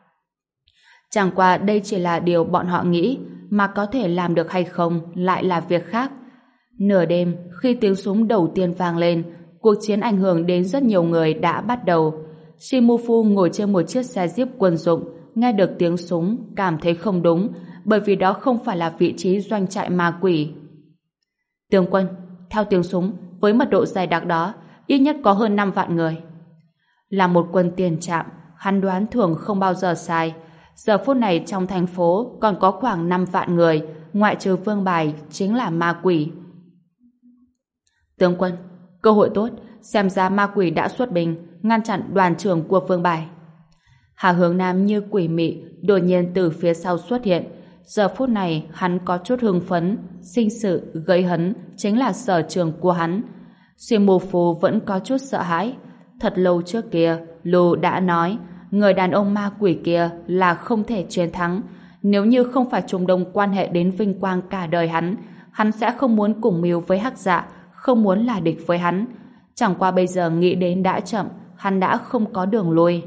Chẳng qua đây chỉ là điều bọn họ nghĩ, mà có thể làm được hay không lại là việc khác. Nửa đêm, khi tiếng súng đầu tiên vang lên, cuộc chiến ảnh hưởng đến rất nhiều người đã bắt đầu. Shimufu ngồi trên một chiếc xe jeep quân dụng, nghe được tiếng súng, cảm thấy không đúng, bởi vì đó không phải là vị trí doanh trại ma quỷ. Tướng quân, theo tiếng súng, với mật độ dày đặc đó, ít nhất có hơn 5 vạn người. Là một quân tiền trạm, hắn đoán thường không bao giờ sai. Giờ phút này trong thành phố còn có khoảng 5 vạn người, ngoại trừ Vương Bài chính là ma quỷ. Tướng quân, cơ hội tốt, xem ra ma quỷ đã xuất binh, ngăn chặn đoàn trưởng của Vương Bài. Hà Hướng Nam như quỷ mị đột nhiên từ phía sau xuất hiện. Giờ phút này hắn có chút hưng phấn, sinh sự, gây hấn chính là sở trường của hắn. Shimufu vẫn có chút sợ hãi. Thật lâu trước kia, Lu đã nói người đàn ông ma quỷ kia là không thể chiến thắng. Nếu như không phải Trung Đông quan hệ đến vinh quang cả đời hắn sẽ không muốn cùng mưu với Hắc Dạ, không muốn là địch với hắn. Chẳng qua bây giờ nghĩ đến đã chậm, hắn đã không có đường lui.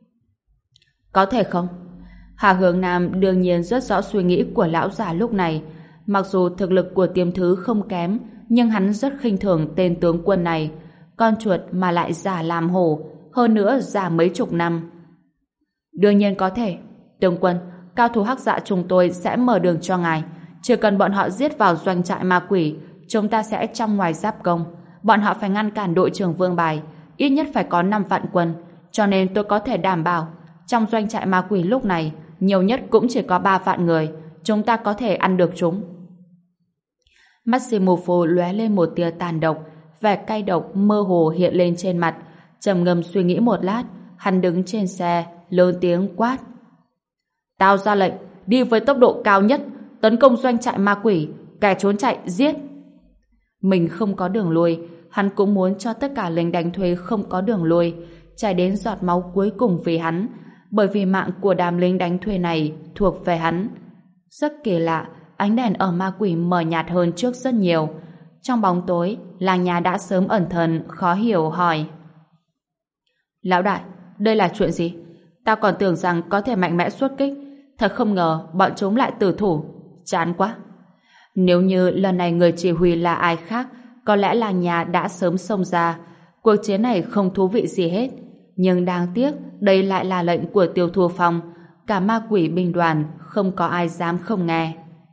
Có thể không? Hà Hướng Nam đương nhiên rất rõ suy nghĩ của lão già lúc này. Mặc dù thực lực của Tiêm Thứ không kém, nhưng hắn rất khinh thường tên tướng quân này. Con chuột mà lại già làm hổ, hơn nữa già mấy chục năm. Đương nhiên có thể. Tướng quân, cao thủ Hắc Dạ chúng tôi sẽ mở đường cho ngài. Chỉ cần bọn họ giết vào doanh trại ma quỷ, chúng ta sẽ trong ngoài giáp công. Bọn họ phải ngăn cản đội trưởng Vương Bài, ít nhất phải có 5 vạn quân. Cho nên tôi có thể đảm bảo, trong doanh trại ma quỷ lúc này, nhiều nhất cũng chỉ có 3 vạn người. Chúng ta có thể ăn được chúng. Mắt Shimufu lóe lên một tia tàn độc, vẻ cay độc mơ hồ hiện lên trên mặt. Trầm ngâm suy nghĩ một lát, hắn đứng trên xe, lớn tiếng quát: Tao ra lệnh, đi với tốc độ cao nhất, tấn công doanh trại ma quỷ, kẻ trốn chạy giết. Mình không có đường lui, hắn cũng muốn cho tất cả lính đánh thuê không có đường lui, chảy đến giọt máu cuối cùng vì hắn, bởi vì mạng của đám lính đánh thuê này thuộc về hắn. Rất kỳ lạ, ánh đèn ở ma quỷ mờ nhạt hơn trước rất nhiều. Trong bóng tối, làng nhà đã sớm ẩn thần, khó hiểu hỏi: Lão đại, đây là chuyện gì? Tao còn tưởng rằng có thể mạnh mẽ xuất kích, thật không ngờ bọn chúng lại tử thủ. Chán quá. Nếu như lần này người chỉ huy là ai khác, có lẽ làng nhà đã sớm xông ra. Cuộc chiến này không thú vị gì hết. Nhưng đáng tiếc, đây lại là lệnh của Tiêu Thu Phong. Cả ma quỷ binh đoàn, không có ai dám không nghe.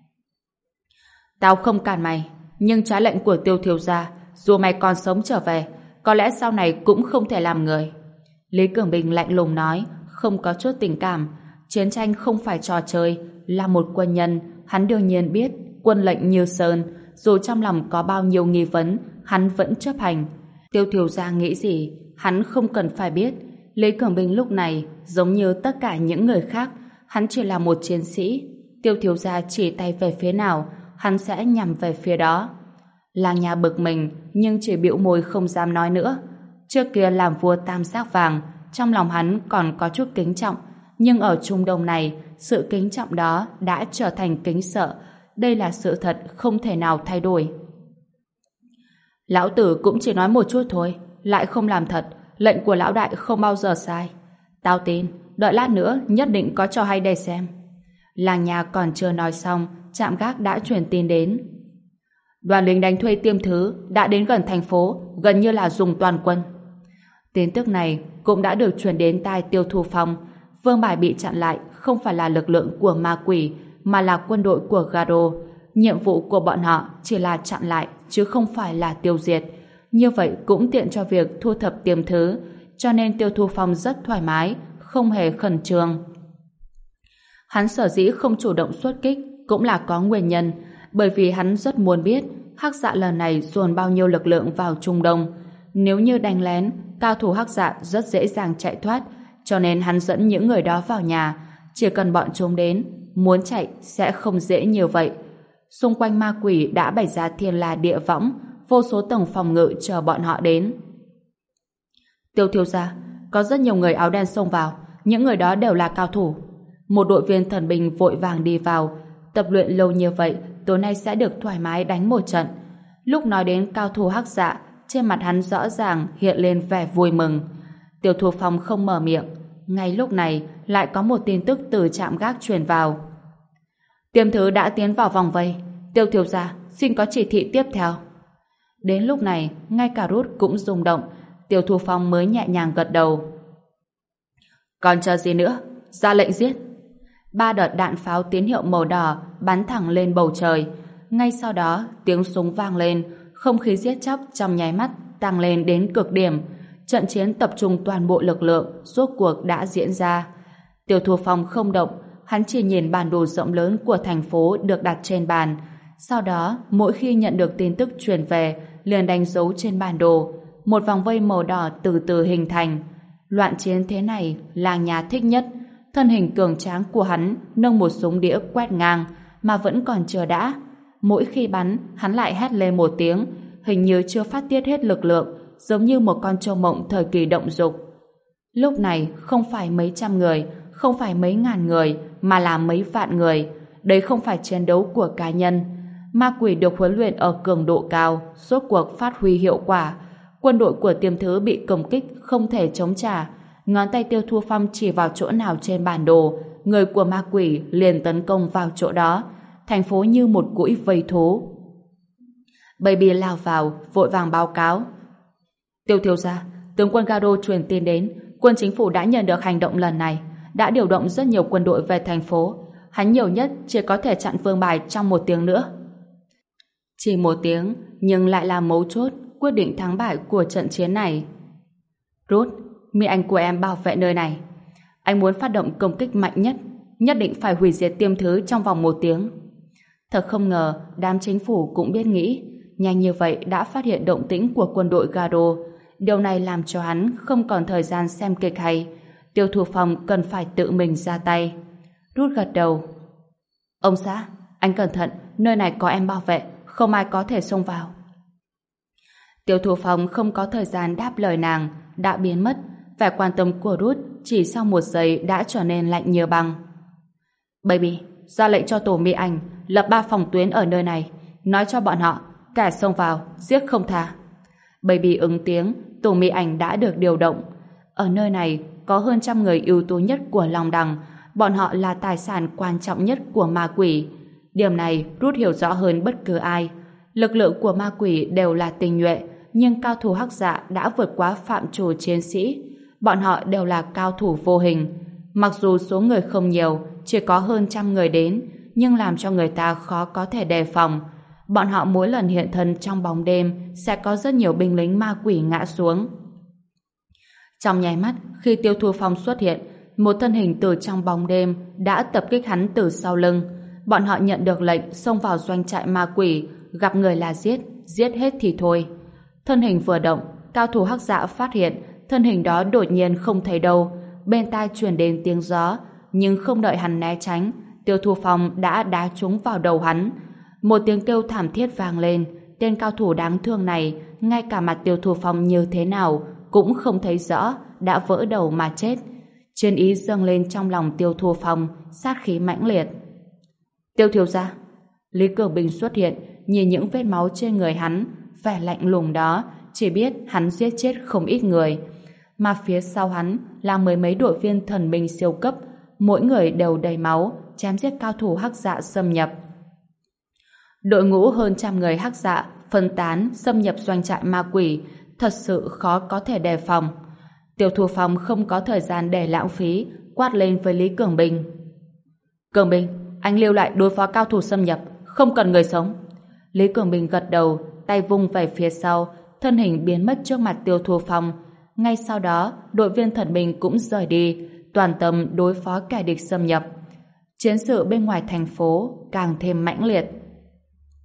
Tao không cản mày, nhưng trái lệnh của Tiêu thiếu gia, dù mày còn sống trở về, có lẽ sau này cũng không thể làm người. Lý Cường Bình lạnh lùng nói, không có chút tình cảm. Chiến tranh không phải trò chơi. Là một quân nhân, hắn đương nhiên biết quân lệnh như sơn, dù trong lòng có bao nhiêu nghi vấn, hắn vẫn chấp hành. Tiêu thiếu gia nghĩ gì, hắn không cần phải biết. Lý Cường Bình lúc này, giống như tất cả những người khác, hắn chỉ là một chiến sĩ. Tiêu thiếu gia chỉ tay về phía nào, hắn sẽ nhằm về phía đó. Làng nhà bực mình, nhưng chỉ bĩu môi không dám nói nữa. Trước kia làm vua tam giác vàng, trong lòng hắn còn có chút kính trọng, nhưng ở Trung Đông này, sự kính trọng đó đã trở thành kính sợ. Đây là sự thật không thể nào thay đổi. Lão tử cũng chỉ nói một chút thôi, lại không làm thật. Lệnh của lão đại không bao giờ sai. Tao tin, đợi lát nữa nhất định có trò hay để xem. Làng nhà còn chưa nói xong, trạm gác đã truyền tin đến. Đoàn lính đánh thuê Tiêm Thứ đã đến gần thành phố, gần như là dùng toàn quân. Tin tức này cũng đã được truyền đến tai Tiêu Thu Phong. Vương Bài bị chặn lại không phải là lực lượng của ma quỷ, mà là quân đội của Garo. Nhiệm vụ của bọn họ chỉ là chặn lại, chứ không phải là tiêu diệt. Như vậy cũng tiện cho việc thu thập Tiêm Thứ, cho nên Tiêu Thu Phong rất thoải mái, không hề khẩn trương. Hắn sở dĩ không chủ động xuất kích cũng là có nguyên nhân. bởi vì hắn rất muốn biết Hắc Dạ lần này dồn bao nhiêu lực lượng vào Trung Đông. Nếu như đánh lén, cao thủ Hắc Dạ rất dễ dàng chạy thoát, cho nên hắn dẫn những người đó vào nhà. Chỉ cần bọn chúng đến, muốn chạy sẽ không dễ như vậy. Xung quanh ma quỷ đã bày ra thiên la địa võng, vô số tầng phòng ngự chờ bọn họ đến. Tiêu thiếu gia, có rất nhiều người áo đen xông vào, những người đó đều là cao thủ. Một đội viên thần binh vội vàng đi vào, tập luyện lâu như vậy, tối nay sẽ được thoải mái đánh một trận. Lúc nói đến cao thủ Hắc Dạ, trên mặt hắn rõ ràng hiện lên vẻ vui mừng. Tiêu Thu Phong không mở miệng. Ngay lúc này, lại có một tin tức từ trạm gác truyền vào. Tiêm Thứ đã tiến vào vòng vây. Tiêu thiếu gia, xin có chỉ thị tiếp theo. Đến lúc này, ngay cả Rút cũng rung động. Tiêu Thu Phong mới nhẹ nhàng gật đầu. Còn chờ gì nữa? Ra lệnh giết. 3 đợt đạn pháo tín hiệu màu đỏ bắn thẳng lên bầu trời. Ngay sau đó, tiếng súng vang lên, không khí giết chóc trong nháy mắt tăng lên đến cực điểm. Trận chiến tập trung toàn bộ lực lượng rốt cuộc đã diễn ra. Tiêu Thu Phong không động, hắn chỉ nhìn bản đồ rộng lớn của thành phố được đặt trên bàn. Sau đó, mỗi khi nhận được tin tức truyền về, liền đánh dấu trên bản đồ. Một vòng vây màu đỏ từ từ hình thành. Loạn chiến thế này, Lang Nha thích nhất. Thân hình cường tráng của hắn nâng một súng đĩa quét ngang, mà vẫn còn chưa đã. Mỗi khi bắn, hắn lại hét lên một tiếng, hình như chưa phát tiết hết lực lượng, giống như một con trâu mộng thời kỳ động dục. Lúc này không phải mấy trăm người, không phải mấy ngàn người, mà là mấy vạn người. Đấy không phải chiến đấu của cá nhân. Ma quỷ được huấn luyện ở cường độ cao, rốt cuộc phát huy hiệu quả. Quân đội của Tiêm Thứ bị công kích không thể chống trả. Ngón tay Tiêu Thu Phong chỉ vào chỗ nào trên bản đồ, người của ma quỷ liền tấn công vào chỗ đó. Thành phố như một cũi vây thú. Baby lao vào, vội vàng báo cáo. Tiêu thiếu gia, tướng quân Garo truyền tin đến, quân chính phủ đã nhận được hành động lần này, đã điều động rất nhiều quân đội về thành phố. Hắn nhiều nhất chỉ có thể chặn Vương Bài trong 1 tiếng nữa. Chỉ 1 tiếng, nhưng lại là mấu chốt, quyết định thắng bại của trận chiến này. Rút, mỹ anh của em bảo vệ nơi này. Anh muốn phát động công kích mạnh nhất, nhất định phải hủy diệt Tiêm Thứ trong vòng 1 tiếng. Thật không ngờ, đám chính phủ cũng biết nghĩ, nhanh như vậy đã phát hiện động tĩnh của quân đội Garo. Điều này làm cho hắn không còn thời gian xem kịch hay. Tiêu Thu Phong cần phải tự mình ra tay. Rút gật đầu. Ông xã, anh cẩn thận, nơi này có em bảo vệ, không ai có thể xông vào. Tiêu Thu Phong không có thời gian đáp lời nàng, đã biến mất. Vẻ quan tâm của Rút chỉ sau 1 giây đã trở nên lạnh như băng. Baby, ra lệnh cho tổ mỹ ảnh lập 3 phòng tuyến ở nơi này, nói cho bọn họ kẻ xông vào giết không tha. Baby ứng tiếng, tổ mỹ ảnh đã được điều động. Ở nơi này có hơn 100 người ưu tú nhất của Long Đằng, bọn họ là tài sản quan trọng nhất của ma quỷ. Điểm này Rút hiểu rõ hơn bất cứ ai. Lực lượng của ma quỷ đều là tinh nhuệ, nhưng cao thủ Hắc Dạ đã vượt quá phạm trù chiến sĩ. Bọn họ đều là cao thủ vô hình. Mặc dù số người không nhiều, chỉ có hơn 100 người đến, nhưng làm cho người ta khó có thể đề phòng. Bọn họ mỗi lần hiện thân trong bóng đêm sẽ có rất nhiều binh lính ma quỷ ngã xuống. Trong nháy mắt, khi Tiêu Thu Phong xuất hiện, một thân hình từ trong bóng đêm đã tập kích hắn từ sau lưng. Bọn họ nhận được lệnh xông vào doanh trại ma quỷ, gặp người là giết, giết hết thì thôi. Thân hình vừa động, cao thủ Hắc Dạ phát hiện thân hình đó đột nhiên không thấy đâu. Bên tai truyền đến tiếng gió, nhưng không đợi hắn né tránh, Tiêu Thu Phong đã đá trúng vào đầu hắn. Một tiếng kêu thảm thiết vang lên. Tên cao thủ đáng thương này, ngay cả mặt Tiêu Thu Phong như thế nào cũng không thấy rõ, đã vỡ đầu mà chết. Chiến ý dâng lên trong lòng Tiêu Thu Phong, sát khí mãnh liệt. Tiêu thiếu gia. Lý Cường Bình xuất hiện, nhìn những vết máu trên người hắn, vẻ lạnh lùng đó, chỉ biết hắn giết chết không ít người. Mà phía sau hắn là 10 mấy đội viên thần binh siêu cấp, mỗi người đều đầy máu, chém giết cao thủ Hắc Dạ xâm nhập. Đội ngũ hơn 100 người Hắc Dạ phân tán xâm nhập doanh trại ma quỷ, thật sự khó có thể đề phòng. Tiêu Thu Phong không có thời gian để lãng phí, quát lên với Lý Cường Bình. Cường Bình, anh lưu lại đối phó cao thủ xâm nhập, không cần người sống. Lý Cường Bình gật đầu, tay vung về phía sau, thân hình biến mất trước mặt Tiêu Thu Phong. Ngay sau đó, đội viên thần binh cũng rời đi, toàn tâm đối phó kẻ địch xâm nhập. Chiến sự bên ngoài thành phố càng thêm mãnh liệt.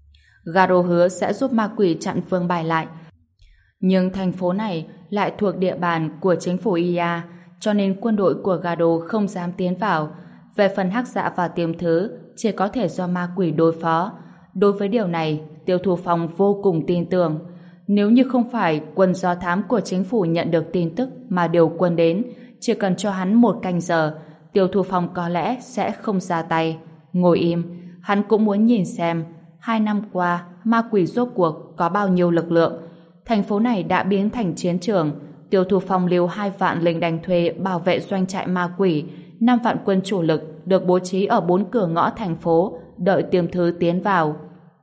Garo hứa sẽ giúp ma quỷ chặn Vương Bài lại. Nhưng thành phố này lại thuộc địa bàn của chính phủ IA, cho nên quân đội của Garo không dám tiến vào. Về phần Hắc Dạ và Tiềm Thứ, chỉ có thể do ma quỷ đối phó. Đối với điều này, Tiêu Thu Phong vô cùng tin tưởng. Nếu như không phải quân do thám của chính phủ nhận được tin tức mà điều quân đến, chỉ cần cho hắn 1 canh giờ, Tiêu Thu Phong có lẽ sẽ không ra tay. Ngồi im, hắn cũng muốn nhìn xem 2 năm qua ma quỷ rốt cuộc có bao nhiêu lực lượng. Thành phố này đã biến thành chiến trường. Tiêu Thu Phong lưu 2 vạn lính đánh thuê bảo vệ doanh trại ma quỷ, 5 vạn quân chủ lực được bố trí ở 4 cửa ngõ thành phố, đợi Tiềm Thứ tiến vào.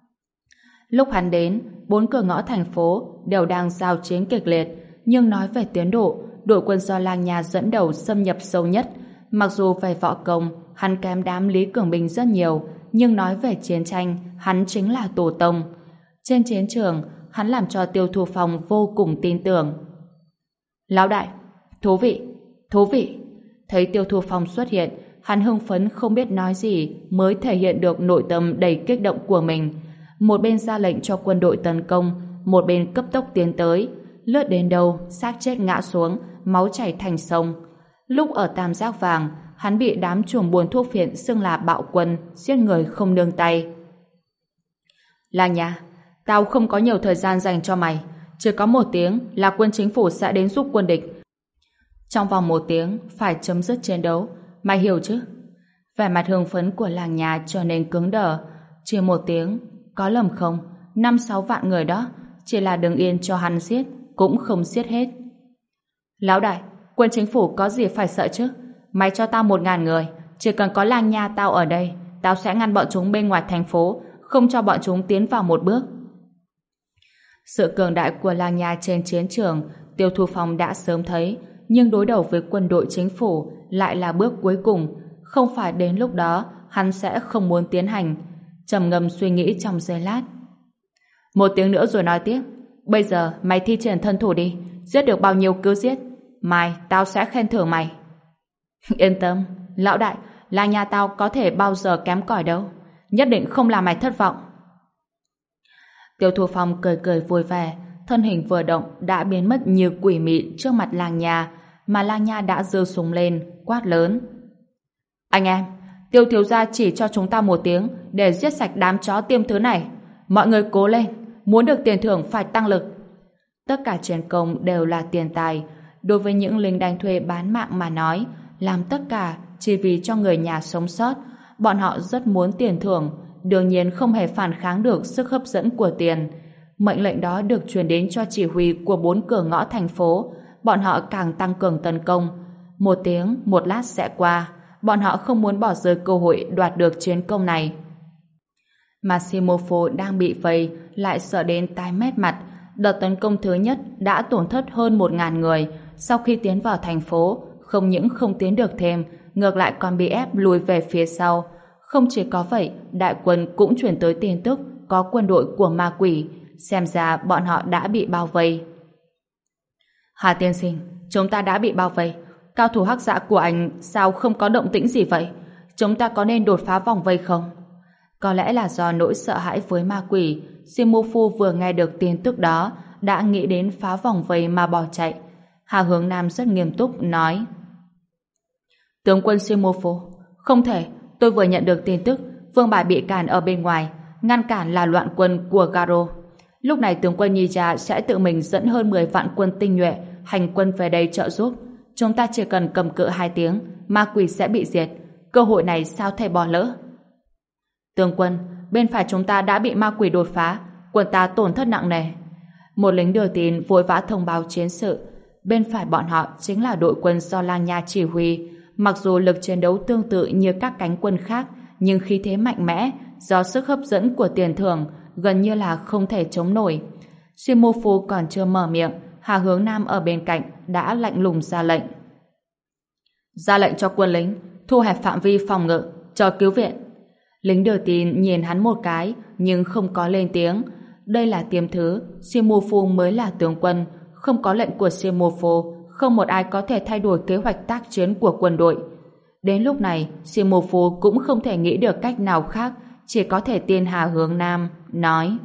Lúc hắn đến, 4 cửa ngõ thành phố đều đang giao chiến kịch liệt, nhưng nói về tiến độ, đội quân do Lang Nha dẫn đầu xâm nhập sâu nhất. Mặc dù về võ công, hắn kém đám Lý Cường Bình rất nhiều, nhưng nói về chiến tranh, hắn chính là tổ tông. Trên chiến trường, hắn làm cho Tiêu Thu Phong vô cùng tin tưởng. Lão đại, thú vị, thú vị. Thấy Tiêu Thu Phong xuất hiện, hắn hưng phấn không biết nói gì mới thể hiện được nội tâm đầy kích động của mình. Một bên ra lệnh cho quân đội tấn công, một bên cấp tốc tiến tới. Lướt đến đâu, xác chết ngã xuống, máu chảy thành sông. Lúc ở Tam Giác Vàng, hắn bị đám chuồng buôn thuốc phiện xưng là bạo quân, giết người không nương tay. Lang Nha, tao không có nhiều thời gian dành cho mày. Chỉ có 1 tiếng là quân chính phủ sẽ đến giúp quân địch. Trong vòng 1 tiếng phải chấm dứt chiến đấu. Mày hiểu chứ? Vẻ mặt hưng phấn của Lang Nha trở nên cứng đờ. Chỉ 1 tiếng, có lầm không? 5-6 vạn người đó, chỉ là đứng yên cho hắn giết, cũng không giết hết. Lão đại, quân chính phủ có gì phải sợ chứ? Mày cho tao 1000 người, chỉ cần có Lang Nha tao ở đây, tao sẽ ngăn bọn chúng bên ngoài thành phố, không cho bọn chúng tiến vào một bước. Sự cường đại của Lang Nha trên chiến trường, Tiêu Thu Phong đã sớm thấy, nhưng đối đầu với quân đội chính phủ lại là bước cuối cùng. Không phải đến lúc đó hắn sẽ không muốn tiến hành. Trầm ngâm suy nghĩ trong giây lát. 1 tiếng nữa rồi nói tiếp. Bây giờ mày thi triển thân thủ đi, giết được bao nhiêu cứ giết, mai tao sẽ khen thưởng mày. Yên tâm, lão đại, Lang Nha tao có thể bao giờ kém cỏi đâu, nhất định không làm mày thất vọng. Tiêu Thu Phong cười cười vui vẻ, thân hình vừa động đã biến mất như quỷ mị trước mặt Lang Nha, mà Lang Nha đã giơ súng lên, quát lớn. Anh em, Tiêu thiếu gia chỉ cho chúng ta 1 tiếng để giết sạch đám chó Tiêm Thứ này. Mọi người cố lên, muốn được tiền thưởng phải tăng lực. Tất cả chiến công đều là tiền tài. Đối với những lính đánh thuê bán mạng mà nói, làm tất cả chỉ vì cho người nhà sống sót. Bọn họ rất muốn tiền thưởng, đương nhiên không hề phản kháng được sức hấp dẫn của tiền. Mệnh lệnh đó được truyền đến cho chỉ huy của 4 cửa ngõ thành phố. Bọn họ càng tăng cường tấn công. 1 tiếng, 1 lát sẽ qua. Bọn họ không muốn bỏ rơi cơ hội đoạt được chiến công này. Mà Simofo đang bị vây lại sợ đến tái mét mặt. Đợt tấn công thứ nhất đã tổn thất hơn 1000 người. Sau khi tiến vào thành phố, không những không tiến được thêm, ngược lại còn bị ép lùi về phía sau. Không chỉ có vậy, đại quân cũng chuyển tới tin tức có quân đội của ma quỷ. Xem ra bọn họ đã bị bao vây. Hà tiên sinh, chúng ta đã bị bao vây. Cao thủ Hắc Dạ của anh sao không có động tĩnh gì vậy? Chúng ta có nên đột phá vòng vây không? Có lẽ là do nỗi sợ hãi với ma quỷ, Simufu vừa nghe được tin tức đó đã nghĩ đến phá vòng vây mà bỏ chạy. Hà Hướng Nam rất nghiêm túc nói: Tướng quân Simufu, không thể, tôi vừa nhận được tin tức Vương Bài bị cản ở bên ngoài, ngăn cản là loạn quân của Garo. Lúc này tướng quân Nija sẽ tự mình dẫn hơn 10 vạn quân tinh nhuệ hành quân về đây trợ giúp. Chúng ta chỉ cần cầm cự 2 tiếng, ma quỷ sẽ bị diệt. Cơ hội này sao thể bỏ lỡ? Tướng quân, bên phải chúng ta đã bị ma quỷ đột phá, quân ta tổn thất nặng nề. Một lính đưa tin vội vã thông báo chiến sự. Bên phải bọn họ chính là đội quân do Lang Nha chỉ huy. Mặc dù lực chiến đấu tương tự như các cánh quân khác, nhưng khí thế mạnh mẽ, do sức hấp dẫn của tiền thưởng, gần như là không thể chống nổi. Shimofu còn chưa mở miệng, Hà Hướng Nam ở bên cạnh đã lạnh lùng ra lệnh. Ra lệnh cho quân lính, thu hẹp phạm vi phòng ngự, cho cứu viện. Lính đưa tin nhìn hắn một cái, nhưng không có lên tiếng. Đây là Tiêm Thứ, Shimofu mới là tướng quân, không có lệnh của Shimofu, không một ai có thể thay đổi kế hoạch tác chiến của quân đội. Đến lúc này, Shimofu cũng không thể nghĩ được cách nào khác, chỉ có thể tin Hà Hướng Nam, nói: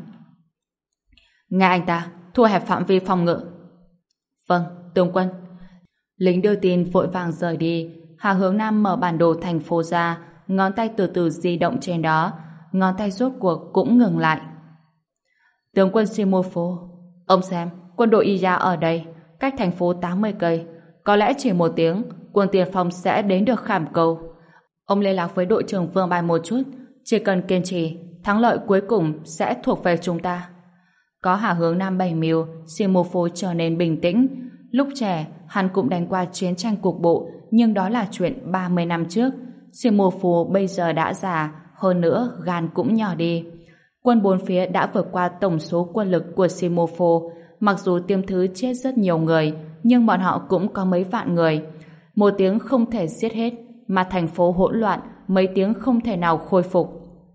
nghe anh ta, thu hẹp phạm vi phòng ngự. Vâng, tướng quân. Lính đưa tin vội vàng rời đi. Hà Hướng Nam mở bản đồ thành phố ra, ngón tay từ từ di động trên đó, ngón tay rốt cuộc cũng ngừng lại. Tướng quân Simofo, ông xem, quân đội Iya ở đây, cách thành phố 80 cây, có lẽ chỉ 1 tiếng, quân tiền phong sẽ đến được Khảm Cầu. Ông liên lạc với đội trưởng Vương Bài một chút, chỉ cần kiên trì, thắng lợi cuối cùng sẽ thuộc về chúng ta. Có Hà Hướng Nam bày mưu, Simofo trở nên bình tĩnh. Lúc trẻ, hắn cũng đánh qua chiến tranh cục bộ, nhưng đó là chuyện 30 năm trước. Simofo bây giờ đã già, hơn nữa gan cũng nhỏ đi. Quân bốn phía đã vượt qua tổng số quân lực của Simofo. Mặc dù tiêm thứ chết rất nhiều người, nhưng bọn họ cũng có mấy vạn người. 1 tiếng không thể giết hết, mà thành phố hỗn loạn, mấy tiếng không thể nào khôi phục.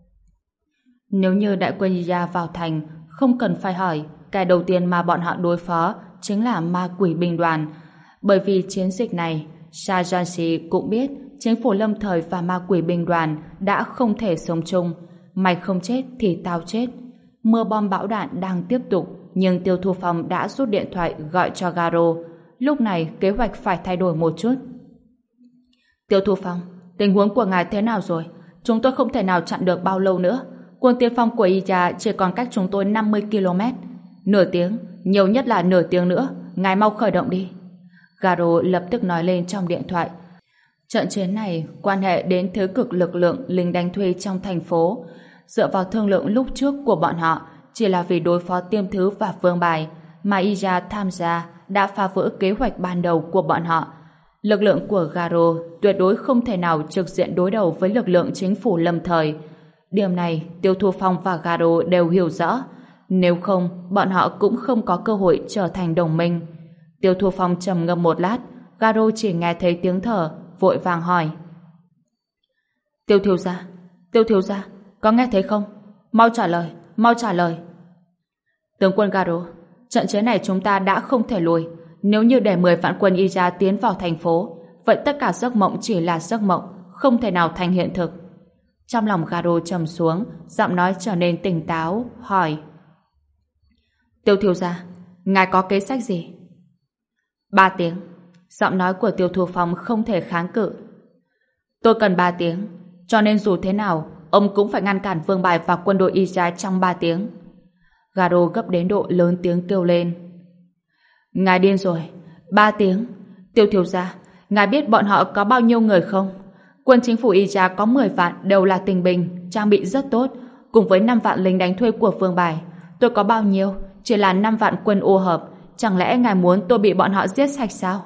Nếu như đại quân Iya vào thành, không cần phải hỏi, cái đầu tiên mà bọn họ đối phó chính là ma quỷ binh đoàn. Bởi vì chiến dịch này, Shah Jansi cũng biết chính phủ lâm thời và ma quỷ binh đoàn đã không thể sống chung. Mày không chết thì tao chết. Mưa bom bão đạn đang tiếp tục, nhưng Tiêu Thu Phong đã rút điện thoại gọi cho Garo. Lúc này kế hoạch phải thay đổi một chút. Tiêu Thu Phong, tình huống của ngài thế nào rồi? Chúng tôi không thể nào chặn được bao lâu nữa. Quân tiên phong của Iya chỉ còn cách chúng tôi 50 km. Nửa tiếng, nhiều nhất là nửa tiếng nữa. Ngài mau khởi động đi. Garo lập tức nói lên trong điện thoại. Trận chiến này quan hệ đến thế cực lực lượng lính đánh thuê trong thành phố. Dựa vào thương lượng lúc trước của bọn họ, chỉ là vì đối phó Tiêm Thứ và Vương Bài, mà Iya tham gia đã phá vỡ kế hoạch ban đầu của bọn họ. Lực lượng của Garo tuyệt đối không thể nào trực diện đối đầu với lực lượng chính phủ lâm thời. Điểm này Tiêu Thu Phong và Garo đều hiểu rõ. Nếu không, bọn họ cũng không có cơ hội trở thành đồng minh. Tiêu Thu Phong trầm ngâm một lát, Garo chỉ nghe thấy tiếng thở, vội vàng hỏi: Tiêu thiếu gia, có nghe thấy không? Mau trả lời. Tướng quân Garo, trận chiến này chúng ta đã không thể lùi. Nếu như để 10 vạn quân Iya tiến vào thành phố, vậy tất cả giấc mộng chỉ là giấc mộng, không thể nào thành hiện thực. Trong lòng Garo trầm xuống, giọng nói trở nên tỉnh táo, hỏi: Tiêu thiếu gia, ngài có kế sách gì? 3 tiếng. Giọng nói của Tiêu Thu Phong không thể kháng cự. Tôi cần 3 tiếng, cho nên dù thế nào, ông cũng phải ngăn cản Vương Bài và quân đội Iya trong 3 tiếng. Garo gấp đến độ lớn tiếng kêu lên. Ngài điên rồi, 3 tiếng. Tiêu thiếu gia, ngài biết bọn họ có bao nhiêu người không? Quân chính phủ Iya có 10 vạn đều là tinh binh, trang bị rất tốt, cùng với 5 vạn lính đánh thuê của Vương Bài. Tôi có bao nhiêu? Chỉ là 5 vạn quân ô hợp. Chẳng lẽ ngài muốn tôi bị bọn họ giết sạch sao?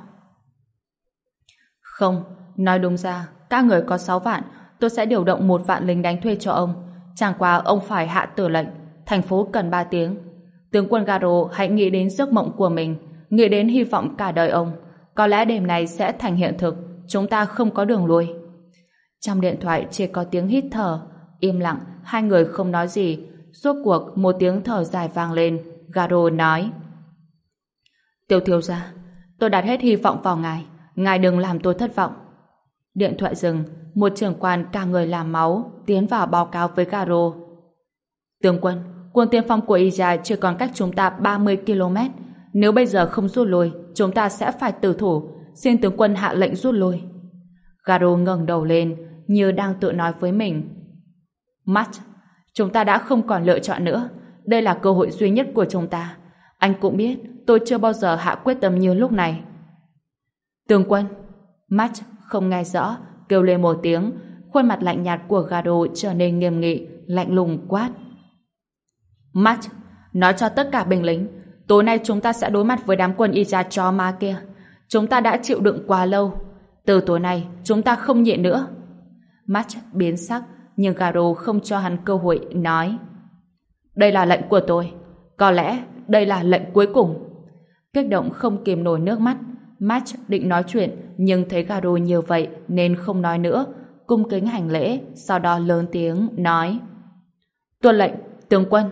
Không, nói đúng ra, các người có 6 vạn, tôi sẽ điều động 1 vạn lính đánh thuê cho ông. Chẳng qua ông phải hạ tử lệnh, thành phố cần 3 tiếng. Tướng quân Garo hãy nghĩ đến giấc mộng của mình, nghĩ đến hy vọng cả đời ông. Có lẽ đêm này sẽ thành hiện thực, chúng ta không có đường lui. Trong điện thoại chỉ có tiếng hít thở, im lặng, hai người không nói gì. Rốt cuộc một tiếng thở dài vang lên, Garo nói: Tiêu thiếu gia, tôi đặt hết hy vọng vào ngài đừng làm tôi thất vọng. Điện thoại dừng, một trưởng quan cả người làm máu tiến vào báo cáo với Garo. Tướng quân, quân tiên phong của Iya chỉ còn cách chúng ta 30 km. Nếu bây giờ không rút lui, chúng ta sẽ phải tử thủ. Xin tướng quân hạ lệnh rút lui. Garo ngẩng đầu lên, như đang tự nói với mình. Matt, chúng ta đã không còn lựa chọn nữa. Đây là cơ hội duy nhất của chúng ta. Anh cũng biết, tôi chưa bao giờ hạ quyết tâm như lúc này. Tướng quân. Matt không nghe rõ, kêu lên một tiếng. Khuôn mặt lạnh nhạt của Garo trở nên nghiêm nghị, lạnh lùng quát. Matt, nói cho tất cả binh lính, tối nay chúng ta sẽ đối mặt với đám quân Iya chó má kia. Chúng ta đã chịu đựng quá lâu. Từ tối nay, chúng ta không nhịn nữa. Matt biến sắc, nhưng Garo không cho hắn cơ hội, nói: Đây là lệnh của tôi. Có lẽ đây là lệnh cuối cùng. Kích động không kìm nổi nước mắt, Matt định nói chuyện, nhưng thấy Garo như vậy nên không nói nữa, cung kính hành lễ, sau đó lớn tiếng nói: Tuân lệnh, tướng quân.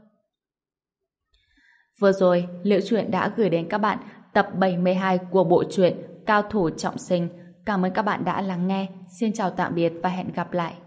Vừa rồi, Liễu Chuyện đã gửi đến các bạn tập 72 của bộ truyện Cao thủ trọng sinh. Cảm ơn các bạn đã lắng nghe. Xin chào tạm biệt và hẹn gặp lại.